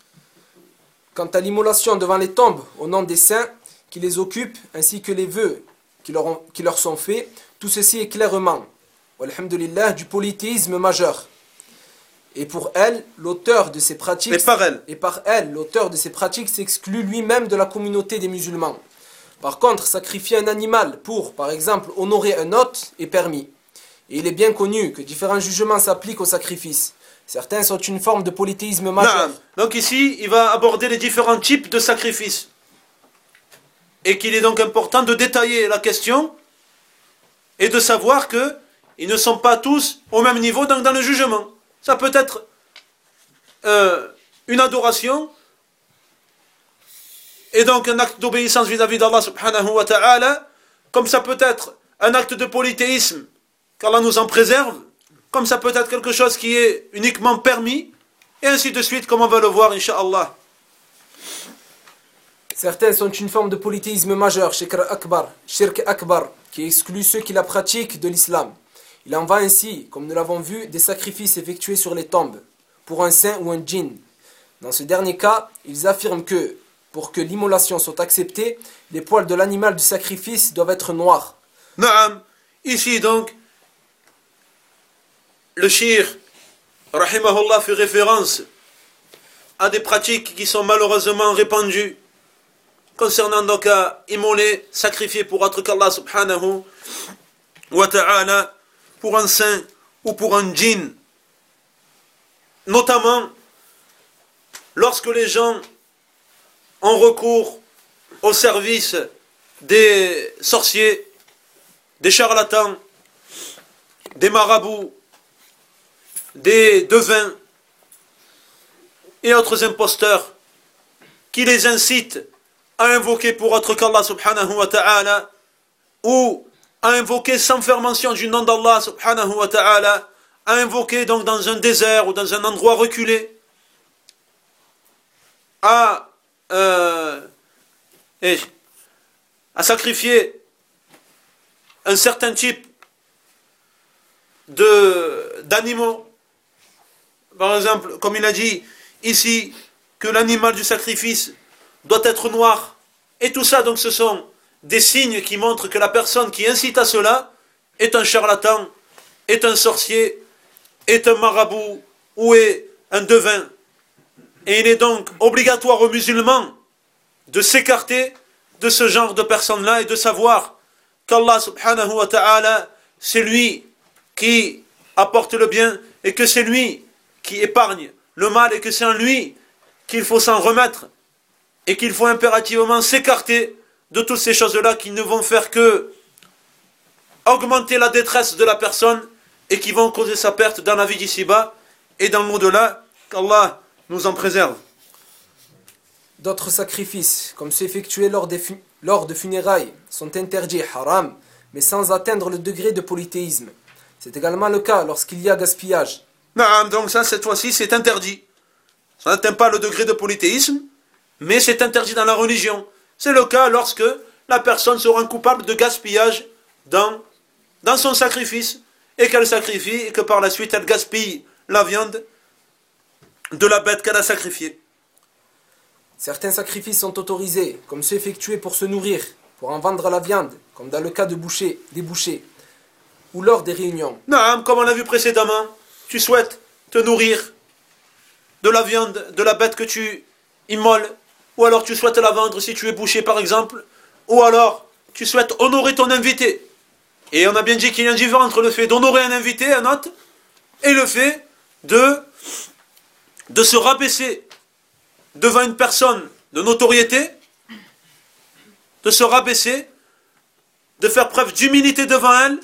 [SPEAKER 2] Quant à l'immolation devant les tombes au nom des saints qui les occupent ainsi que les vœux qui leur, ont, qui leur sont faits, tout ceci est clairement, alhamdulillah, du polythéisme majeur. Et pour elle, l'auteur de ces pratiques,
[SPEAKER 1] et par elle,
[SPEAKER 2] et par elle, l'auteur de ces pratiques s'exclut lui-même de la communauté des musulmans. Par contre, sacrifier un animal pour, par exemple, honorer un hôte est permis. Et il est bien connu que différents jugements s'appliquent au sacrifice. Certains sont une forme de polythéisme majeur.
[SPEAKER 1] Donc ici, il va aborder les différents types de sacrifices. Et qu'il est donc important de détailler la question et de savoir que ils ne sont pas tous au même niveau dans, dans le jugement. Ça peut être euh, une adoration et donc un acte d'obéissance vis-à-vis d'Allah subhanahu wa ta'ala, comme ça peut être un acte de polythéisme, qu'Allah nous en préserve, comme ça peut être quelque chose qui est uniquement permis, et ainsi de suite, comme on va le voir, incha'Allah.
[SPEAKER 2] Certains sont une forme de polythéisme majeur, shirk akbar, shirk akbar, qui exclut ceux qui la pratiquent de l'islam. Il en va ainsi, comme nous l'avons vu, des sacrifices effectués sur les tombes, pour un saint ou un djinn. Dans ce dernier cas, ils affirment que, pour que l'immolation soit acceptée, les poils de l'animal du sacrifice doivent être noirs.
[SPEAKER 1] Naam, ici donc, le shir, rahimahullah, fait référence à des pratiques qui sont malheureusement répandues concernant donc à immoler, sacrifier pour autre qu'Allah subhanahu wa ta'ala, pour un saint ou pour un djinn. Notamment, lorsque les gens ont recours au service des sorciers, des charlatans, des marabouts, des devins et autres imposteurs qui les incitent à invoquer pour autre qu'Allah subhanahu wa ta'ala ou à invoquer sans faire mention du nom d'Allah subhanahu wa ta'ala, à invoquer donc dans un désert ou dans un endroit reculé, à, euh, et, à sacrifier un certain type de, d'animaux. Par exemple, comme il a dit ici, que l'animal du sacrifice doit être noir. Et tout ça, donc, ce sont des signes qui montrent que la personne qui incite à cela est un charlatan, est un sorcier, est un marabout ou est un devin. Et il est donc obligatoire aux musulmans de s'écarter de ce genre de personnes-là et de savoir qu'Allah subhanahu wa ta'ala, c'est lui qui apporte le bien et que c'est lui qui épargne le mal et que c'est en lui qu'il faut s'en remettre et qu'il faut impérativement s'écarter de toutes ces choses-là qui ne vont faire que augmenter la détresse de la personne et qui vont causer sa perte dans la vie d'ici-bas et dans le monde-là, qu'Allah nous en préserve.
[SPEAKER 2] D'autres sacrifices, comme ceux effectués lors, des fu- lors de funérailles, sont interdits, haram, mais sans atteindre le degré de polythéisme. C'est également le cas lorsqu'il y a gaspillage.
[SPEAKER 1] Non, donc ça, cette fois-ci, c'est interdit. Ça n'atteint pas le degré de polythéisme, mais c'est interdit dans la religion. C'est le cas lorsque la personne sera coupable de gaspillage dans, dans son sacrifice, et qu'elle sacrifie, et que par la suite, elle gaspille la viande de la bête qu'elle a sacrifiée.
[SPEAKER 2] Certains sacrifices sont autorisés, comme ceux effectués pour se nourrir, pour en vendre la viande, comme dans le cas de bouchers, des bouchers, ou lors des réunions.
[SPEAKER 1] Non, comme on l'a vu précédemment, tu souhaites te nourrir de la viande, de la bête que tu immoles, ou alors tu souhaites la vendre si tu es boucher par exemple, ou alors tu souhaites honorer ton invité. Et on a bien dit qu'il y a un différent entre le fait d'honorer un invité, un hôte, et le fait de, de se rabaisser devant une personne de notoriété, de se rabaisser, de faire preuve d'humilité devant elle,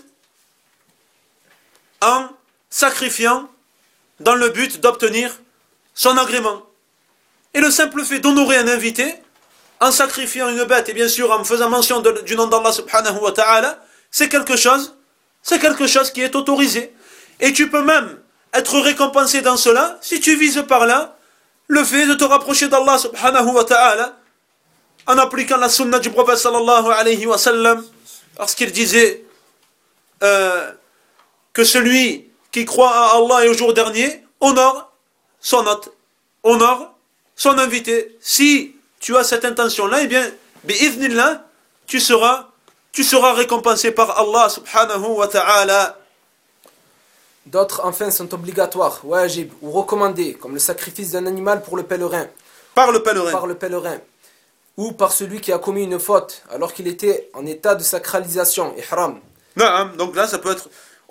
[SPEAKER 1] en sacrifiant dans le but d'obtenir son agrément. Et le simple fait d'honorer un invité, en sacrifiant une bête, et bien sûr en faisant mention de, du nom d'Allah subhanahu wa ta'ala, c'est quelque chose, c'est quelque chose qui est autorisé. Et tu peux même être récompensé dans cela, si tu vises par là, le fait de te rapprocher d'Allah subhanahu wa ta'ala, en appliquant la sunna du prophète sallallahu alayhi wa sallam, parce qu'il disait euh, que celui qui croit à Allah et au jour dernier, honore son hôte, honore son invité. Si tu as cette intention-là, eh bien, bi'idhnillah, tu seras, tu seras récompensé par Allah subhanahu wa ta'ala.
[SPEAKER 2] D'autres, enfin, sont obligatoires, wajib, ou recommandés, comme le sacrifice d'un animal pour le pèlerin.
[SPEAKER 1] Par le pèlerin.
[SPEAKER 2] Par le pèlerin. Ou par celui qui a commis une faute, alors qu'il était en état de sacralisation, ihram.
[SPEAKER 1] Non, donc là, ça peut être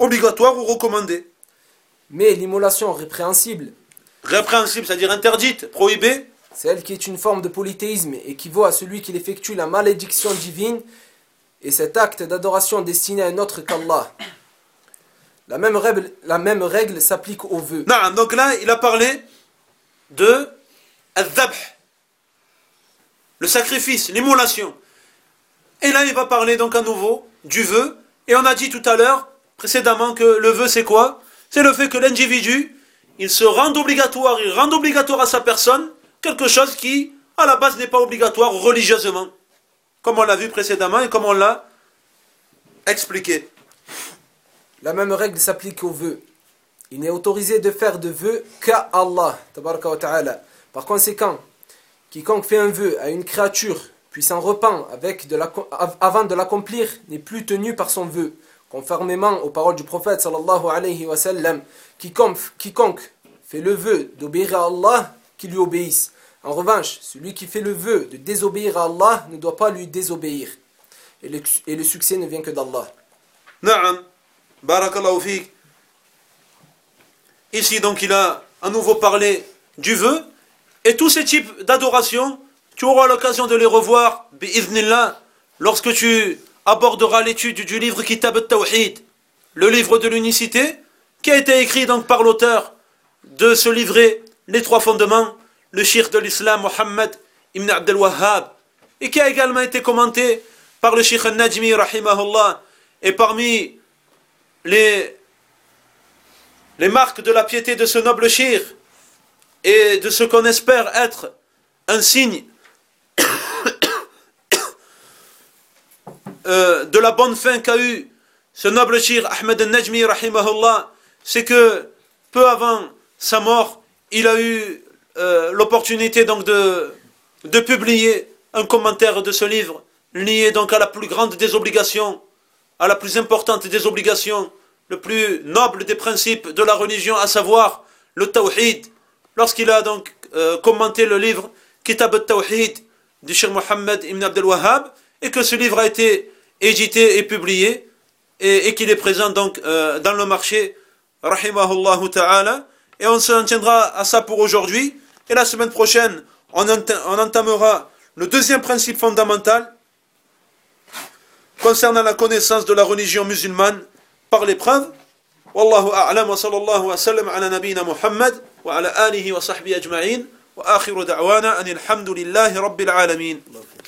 [SPEAKER 1] obligatoire ou recommandée.
[SPEAKER 2] Mais l'immolation répréhensible,
[SPEAKER 1] Répréhensible, c'est-à-dire interdite, prohibée,
[SPEAKER 2] celle qui est une forme de polythéisme, équivaut à celui qui effectue la malédiction divine et cet acte d'adoration destiné à un autre qu'Allah. La même règle, la même règle s'applique aux vœux.
[SPEAKER 1] Non, donc là, il a parlé de al-dhabh, le sacrifice, l'immolation. Et là, il va parler donc à nouveau du vœu. Et on a dit tout à l'heure, précédemment, que le vœu, c'est quoi? C'est le fait que l'individu, il se rende obligatoire, il rend obligatoire à sa personne quelque chose qui, à la base, n'est pas obligatoire religieusement. Comme on l'a vu précédemment et comme on l'a expliqué.
[SPEAKER 2] La même règle s'applique aux vœux. Il n'est autorisé de faire de vœux qu'à Allah, tabaraka wa ta'ala. Par conséquent, quiconque fait un vœu à une créature, puis s'en repent avec de la, avant de l'accomplir, n'est plus tenu par son vœu. Conformément aux paroles du prophète sallallahu alayhi wa sallam, quiconque, quiconque fait le vœu d'obéir à Allah, qu'il lui obéisse. En revanche, celui qui fait le vœu de désobéir à Allah ne doit pas lui désobéir. Et le, et le succès ne vient que d'Allah.
[SPEAKER 1] Na'am, barakallahu fiqh. Ici, donc, il a à nouveau parlé du vœu. Et tous ces types d'adoration, tu auras l'occasion de les revoir, bi'idhnillah, lorsque tu aborderas l'étude du livre Kitab al-Tawhid, le livre de l'unicité, qui a été écrit donc par l'auteur de ce livret, Les Trois Fondements, le cheikh de l'islam, Mohammed ibn Abdel Wahhab, et qui a également été commenté par le cheikh al-Najmi, rahimahullah, et parmi les, les marques de la piété de ce noble cheikh, et de ce qu'on espère être un signe euh, de la bonne fin qu'a eu ce noble cheikh Ahmed al-Najmi, rahimahullah, c'est que peu avant sa mort, il a eu euh, l'opportunité donc de, de publier un commentaire de ce livre, lié donc à la plus grande des obligations, à la plus importante des obligations, le plus noble des principes de la religion, à savoir le Tawhid. Lorsqu'il a donc euh, commenté le livre Kitab al-Tawhid du cheikh Mohammed ibn Abdel Wahhab, et que ce livre a été édité et publié, et, et qu'il est présent donc euh, dans le marché, rahimahullahu ta'ala, et on s'en tiendra à ça pour aujourd'hui, et la semaine prochaine, on, on entamera le deuxième principe fondamental concernant la connaissance de la religion musulmane par l'épreuve. Wallahu a'lam wa sallallahu wa sallam ala nabina Muhammad wa ala alihi wa sahbihi ajma'in wa akhiru da'wana anil hamdulillahi rabbil alamin.